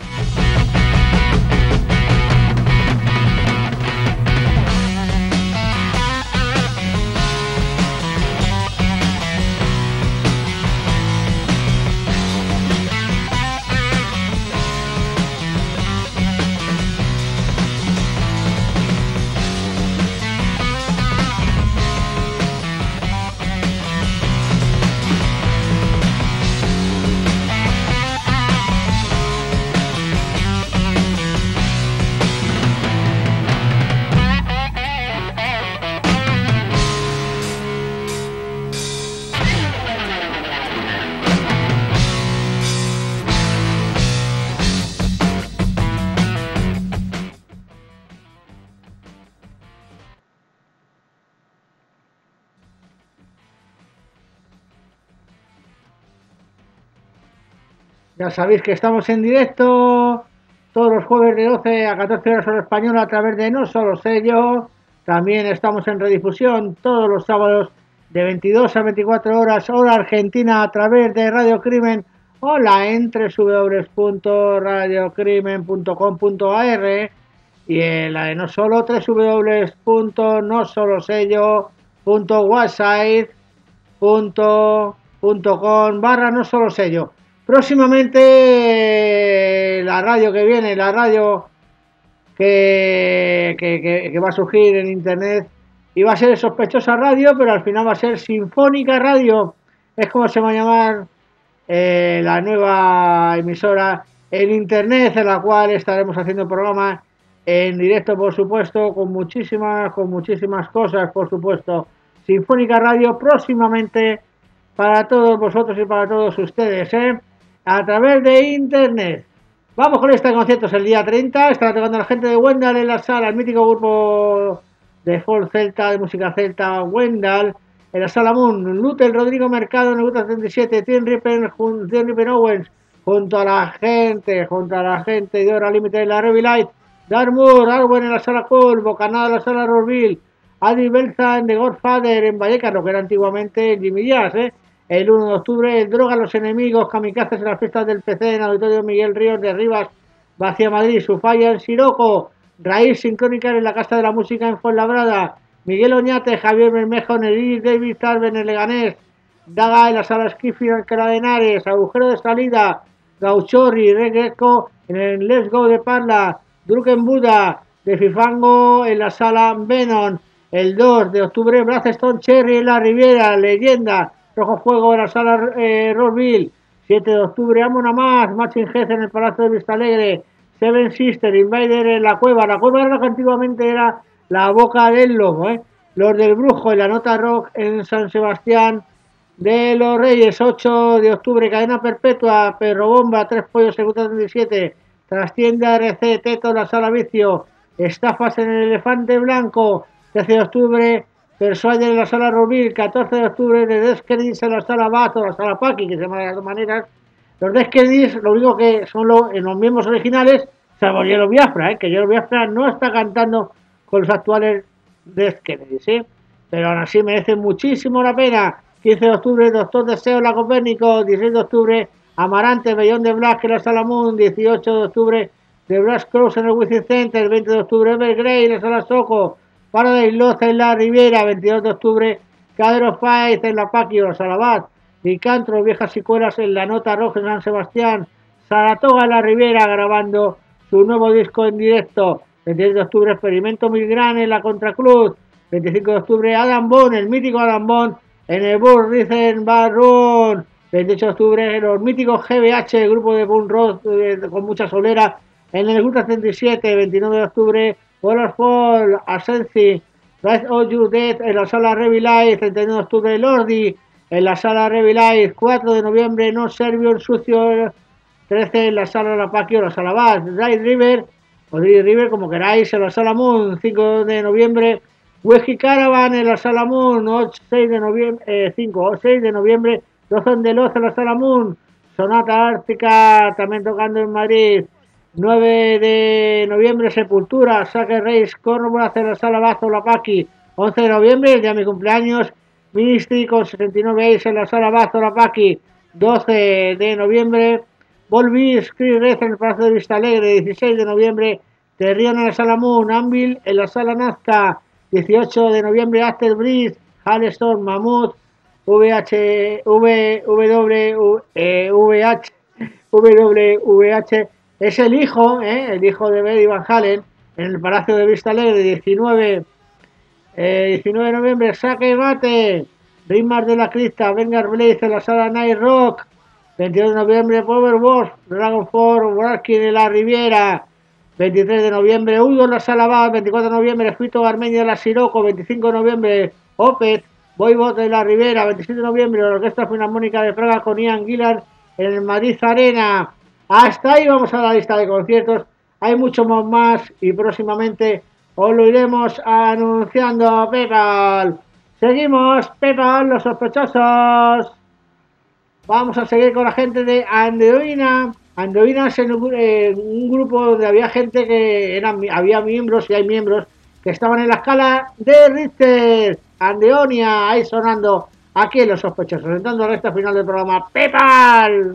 [SPEAKER 2] Ya sabéis que estamos en directo todos los jueves de doce a catorce horas hora española a través de No Solo Sello. También estamos en redifusión todos los sábados de veintidós a veinticuatro horas hora argentina a través de Radio Crimen o la en doble u doble u doble u punto radio crimen punto com punto a r y en la de No Solo doble u doble u doble u punto no solo sello punto website punto com barra No Solo Sello. Próximamente la radio que viene, la radio que, que, que, que va a surgir en internet y va a ser Sospechosa Radio, pero al final va a ser Sinfónica Radio. Es como se va a llamar eh, la nueva emisora en internet, en la cual estaremos haciendo programas en directo, por supuesto, con muchísimas, con muchísimas cosas, por supuesto. Sinfónica Radio próximamente para todos vosotros y para todos ustedes, ¿eh? A través de internet. Vamos con este concierto, es el día treinta, estará tocando la gente de Wendal en la sala, el mítico grupo de folk celta, de música celta, Wendal, en la sala Moon, Luther, Rodrigo Mercado, en el Grupo treinta y siete, Tim Rippen, Tim Rippen Owens, junto a la gente, junto a la gente de Hora Límite en la Ruby Light, Darmour, Arwen en la sala Cool, Bocanada en la sala Rosville, Adi Belza en The Godfather en Vallecas, lo que era antiguamente Jimmy Jazz, ¿eh? El uno de octubre, el Droga a los Enemigos, Kamikazes en las fiestas del P C en Auditorio Miguel Ríos de Rivas, Vacía Madrid, Sufalla en Siroco, Raíz Sincrónica en la Casa de la Música en Fuenlabrada, Miguel Oñate, Javier Bermejo en el Iris, David Tarve en el Leganés, Daga en la Sala Esquifi en Alcalá de Henares, Agujero de Salida, Gauchorri, Regeco en el Let's Go de Parla, Druken Buda, de Fifango en la Sala Venom, el dos de octubre, Bracestone Cherry en la Riviera, Leyenda, Rojo Fuego en la sala eh, Rosville, siete de octubre, Amona Más, Matching Head en el Palacio de Vista Alegre, Seven Sister, Invader en la Cueva, la Cueva era lo que antiguamente era la Boca del Lobo, ¿eh? Los del Brujo en la Nota Rock en San Sebastián de los Reyes, ocho de octubre, Cadena Perpetua, Perro Bomba, Tres Pollos, Segunda treinta y siete, Trastienda R C, Teto en la sala Vicio, Estafas en el Elefante Blanco, trece de octubre, Persuader en la sala Rubí, catorce de octubre de Deskedis en la sala Bato, la sala Paki, que se llama de las dos maneras. Los Deskedis, lo único que son los, en los miembros originales, salvo Yellow Biafra, ¿eh? Que Yellow Biafra no está cantando con los actuales Deskedis, ¿eh? Pero aún así merece muchísimo la pena. quince de octubre, Doctor Deseo en la Copérnico, dieciséis de octubre, Amarante, Beyond de Black en la sala Moon, dieciocho de octubre, The Brass Cross en el Wizzing Center, veinte de octubre, Evergrey en la sala Soco, Paradise Lost en la Riviera, veintidós de octubre, Cadero Fight en la Paqui o la Salabat, Licantro, Viejas Sicuelas en la Nota Roja en San Sebastián, Saratoga en la Riviera grabando su nuevo disco en directo, veintiséis de octubre, Experimento Milgrán en la Contracruz, veinticinco de octubre, Adam Bond, el mítico Adam Bond en el Bull Rhythm Barroon, veintiocho de octubre, los míticos G B H, el grupo de punk rock eh, con mucha solera, en el Grupo treinta y siete, veintinueve de octubre, Waterfall, Ascensi, Rise of Your Dead en la sala Revilize, treinta y uno de octubre, Lordi en la sala Revilize, cuatro de noviembre, No Servio, Sucio, trece en la sala La Paqui o la sala Bass, Dry River, o Dry River como queráis, en la sala Moon, cinco de noviembre, Whiskey Caravan en la Sala Moon, seis de noviembre, eh, cinco o seis de noviembre, Dozón de Loz en la Sala Moon, Sonata Ártica también tocando en Madrid, nueve de noviembre Sepultura, Saque Reis, Cornobrath en la Sala Bazo Lapaki, once de noviembre, el día de mi cumpleaños, Ministry con sesenta y nueve Ace en la Sala Bazo Lapaki, doce de noviembre, Volvis, Chris Rez en el Palacio de Vista Alegre, dieciséis de noviembre, Terrión en la Sala Moon, Anvil en la Sala Nazca, dieciocho de noviembre, After Breeze, Halestorm, Mammoth, V H, V, W, eh, V H, W V H, es el hijo, eh, el hijo de Eddie Van Halen, en el Palacio de Vista Alegre, diecinueve, eh, diecinueve de noviembre, Saque Mate, Ritmas de la Crista, Vengar Blaze en la Sala Night Rock, veintidós de noviembre, Powerwolf, Dragon Force, Walking en la Riviera, veintitrés de noviembre, Udo en la Sala Bad, veinticuatro de noviembre, Fito Armenio en la Siroco, veinticinco de noviembre, Opet, Voivod en la Ribera, veintisiete de noviembre, la Orquesta Filarmónica de Praga con Ian Gillan en el Madrid Arena. Hasta ahí vamos a la lista de conciertos. Hay mucho más y próximamente os lo iremos anunciando. PayPal. Seguimos, PayPal, los sospechosos. Vamos a seguir con la gente de Andoina. Andoina es en un, eh, un grupo donde había gente que eran, había miembros y hay miembros que estaban en la escala de Richter. Andeonia, ahí sonando aquí en Los Sospechosos, entrando a la recta final del programa. PayPal.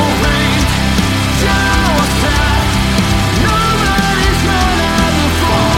[SPEAKER 3] Nobody's gonna fall.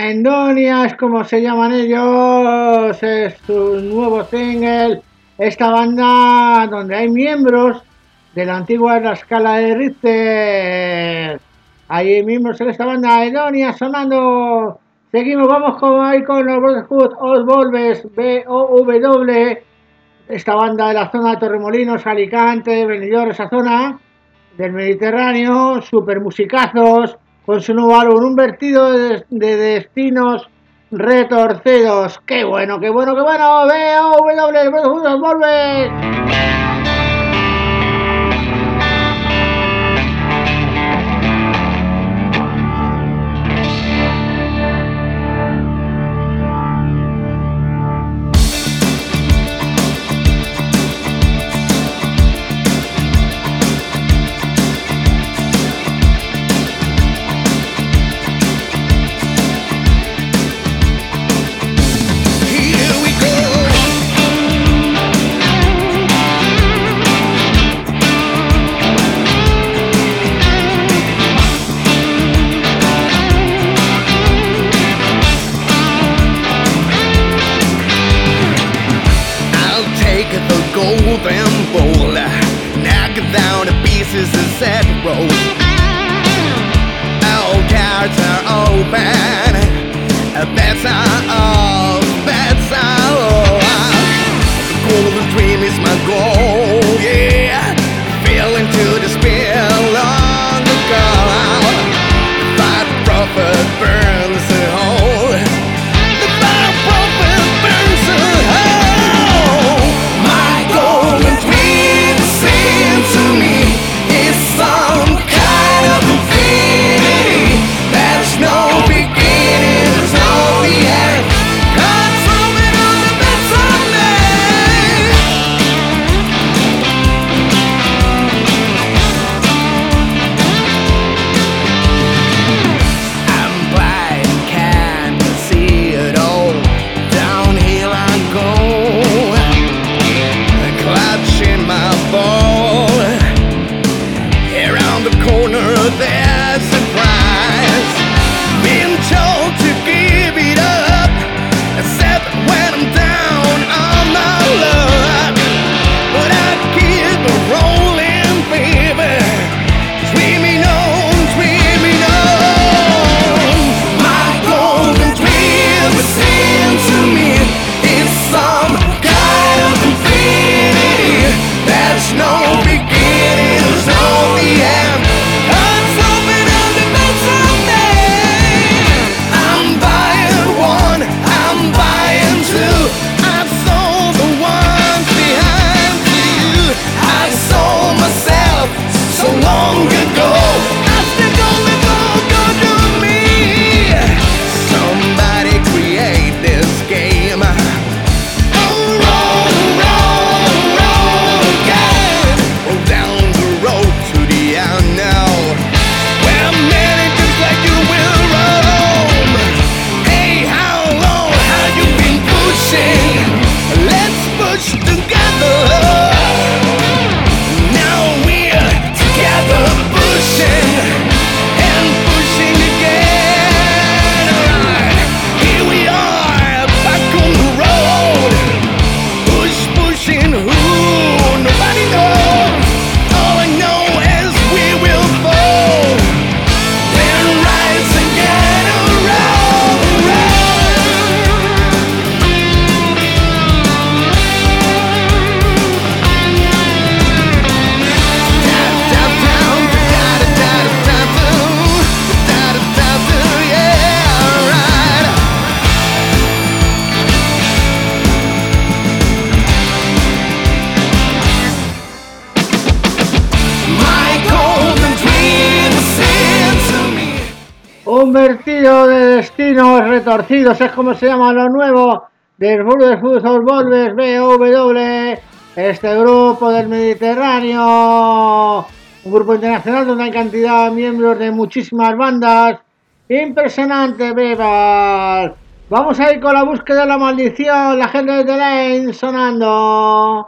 [SPEAKER 2] Endonia es como se llaman ellos, es su nuevo single. Esta banda donde hay miembros de la antigua la escala de Richter. Hay miembros en esta banda, Endonia sonando. Seguimos, vamos con ahí con los Brotherhood Os Volves, B O W. Esta banda de la zona de Torremolinos, Alicante, Benidorm, esa zona del Mediterráneo, super musicazos, con su nuevo álbum, un vertido de, de destinos retorcidos. ¡Qué bueno, qué bueno, qué bueno! B O W, Brotherhood Volves. Un vertido de destinos retorcidos es como se llama lo nuevo del Brotherhood Volves, B O W, este grupo del Mediterráneo, un grupo internacional donde hay cantidad de miembros de muchísimas bandas. Impresionante, Bebal. Vamos a ir con la búsqueda de la maldición, la gente de The Lane sonando.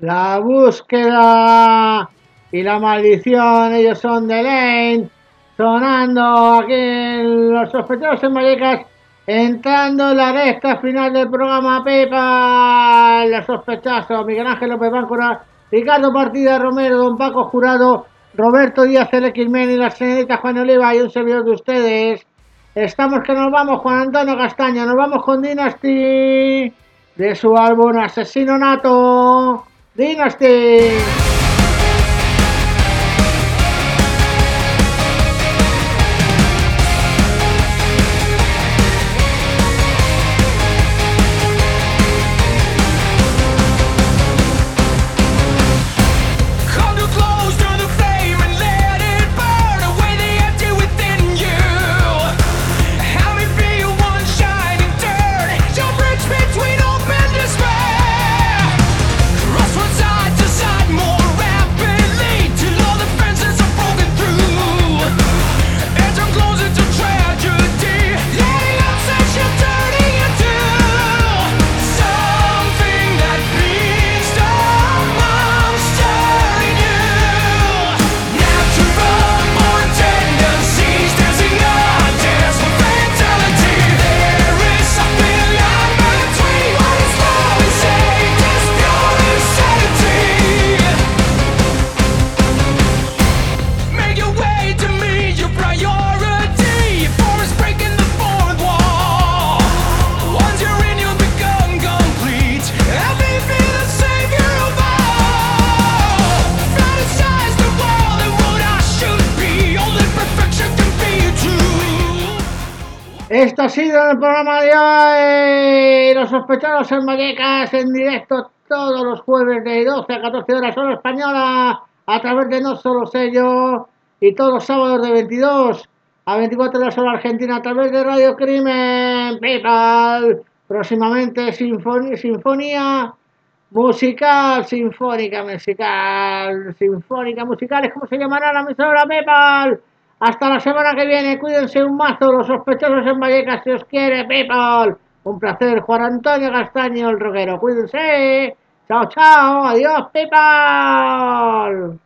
[SPEAKER 2] La búsqueda y la maldición, ellos son de Lane, sonando aquí en Los Sospechosos en Vallecas, entrando en la recta final del programa Pepa, Los Sospechosos, Miguel Ángel López Báncora, Ricardo Partida Romero, Don Paco Jurado, Roberto Díaz, el X-Men y la señorita Juan Oliva y un servidor de ustedes. Estamos que nos vamos, Juan Antonio Castaño, nos vamos con Dynasty, de su álbum Asesino Nato, Dynasty. Esto ha sido el programa de hoy, Los Sospechosos en Vallecas, en directo todos los jueves de doce a catorce horas hora española, a través de No Solo Sello, y todos los sábados de veintidós a veinticuatro horas hora argentina, a través de Radio Crimen, PayPal, próximamente sinfonía, sinfonía musical, sinfónica musical, sinfónica musical, es como se llamará la emisora PayPal. Hasta la semana que viene, cuídense un mazo, Los Sospechosos en Vallecas, si os quiere, people. Un placer, Juan Antonio Castaño, el rockero. Cuídense. Chao, chao. Adiós, people.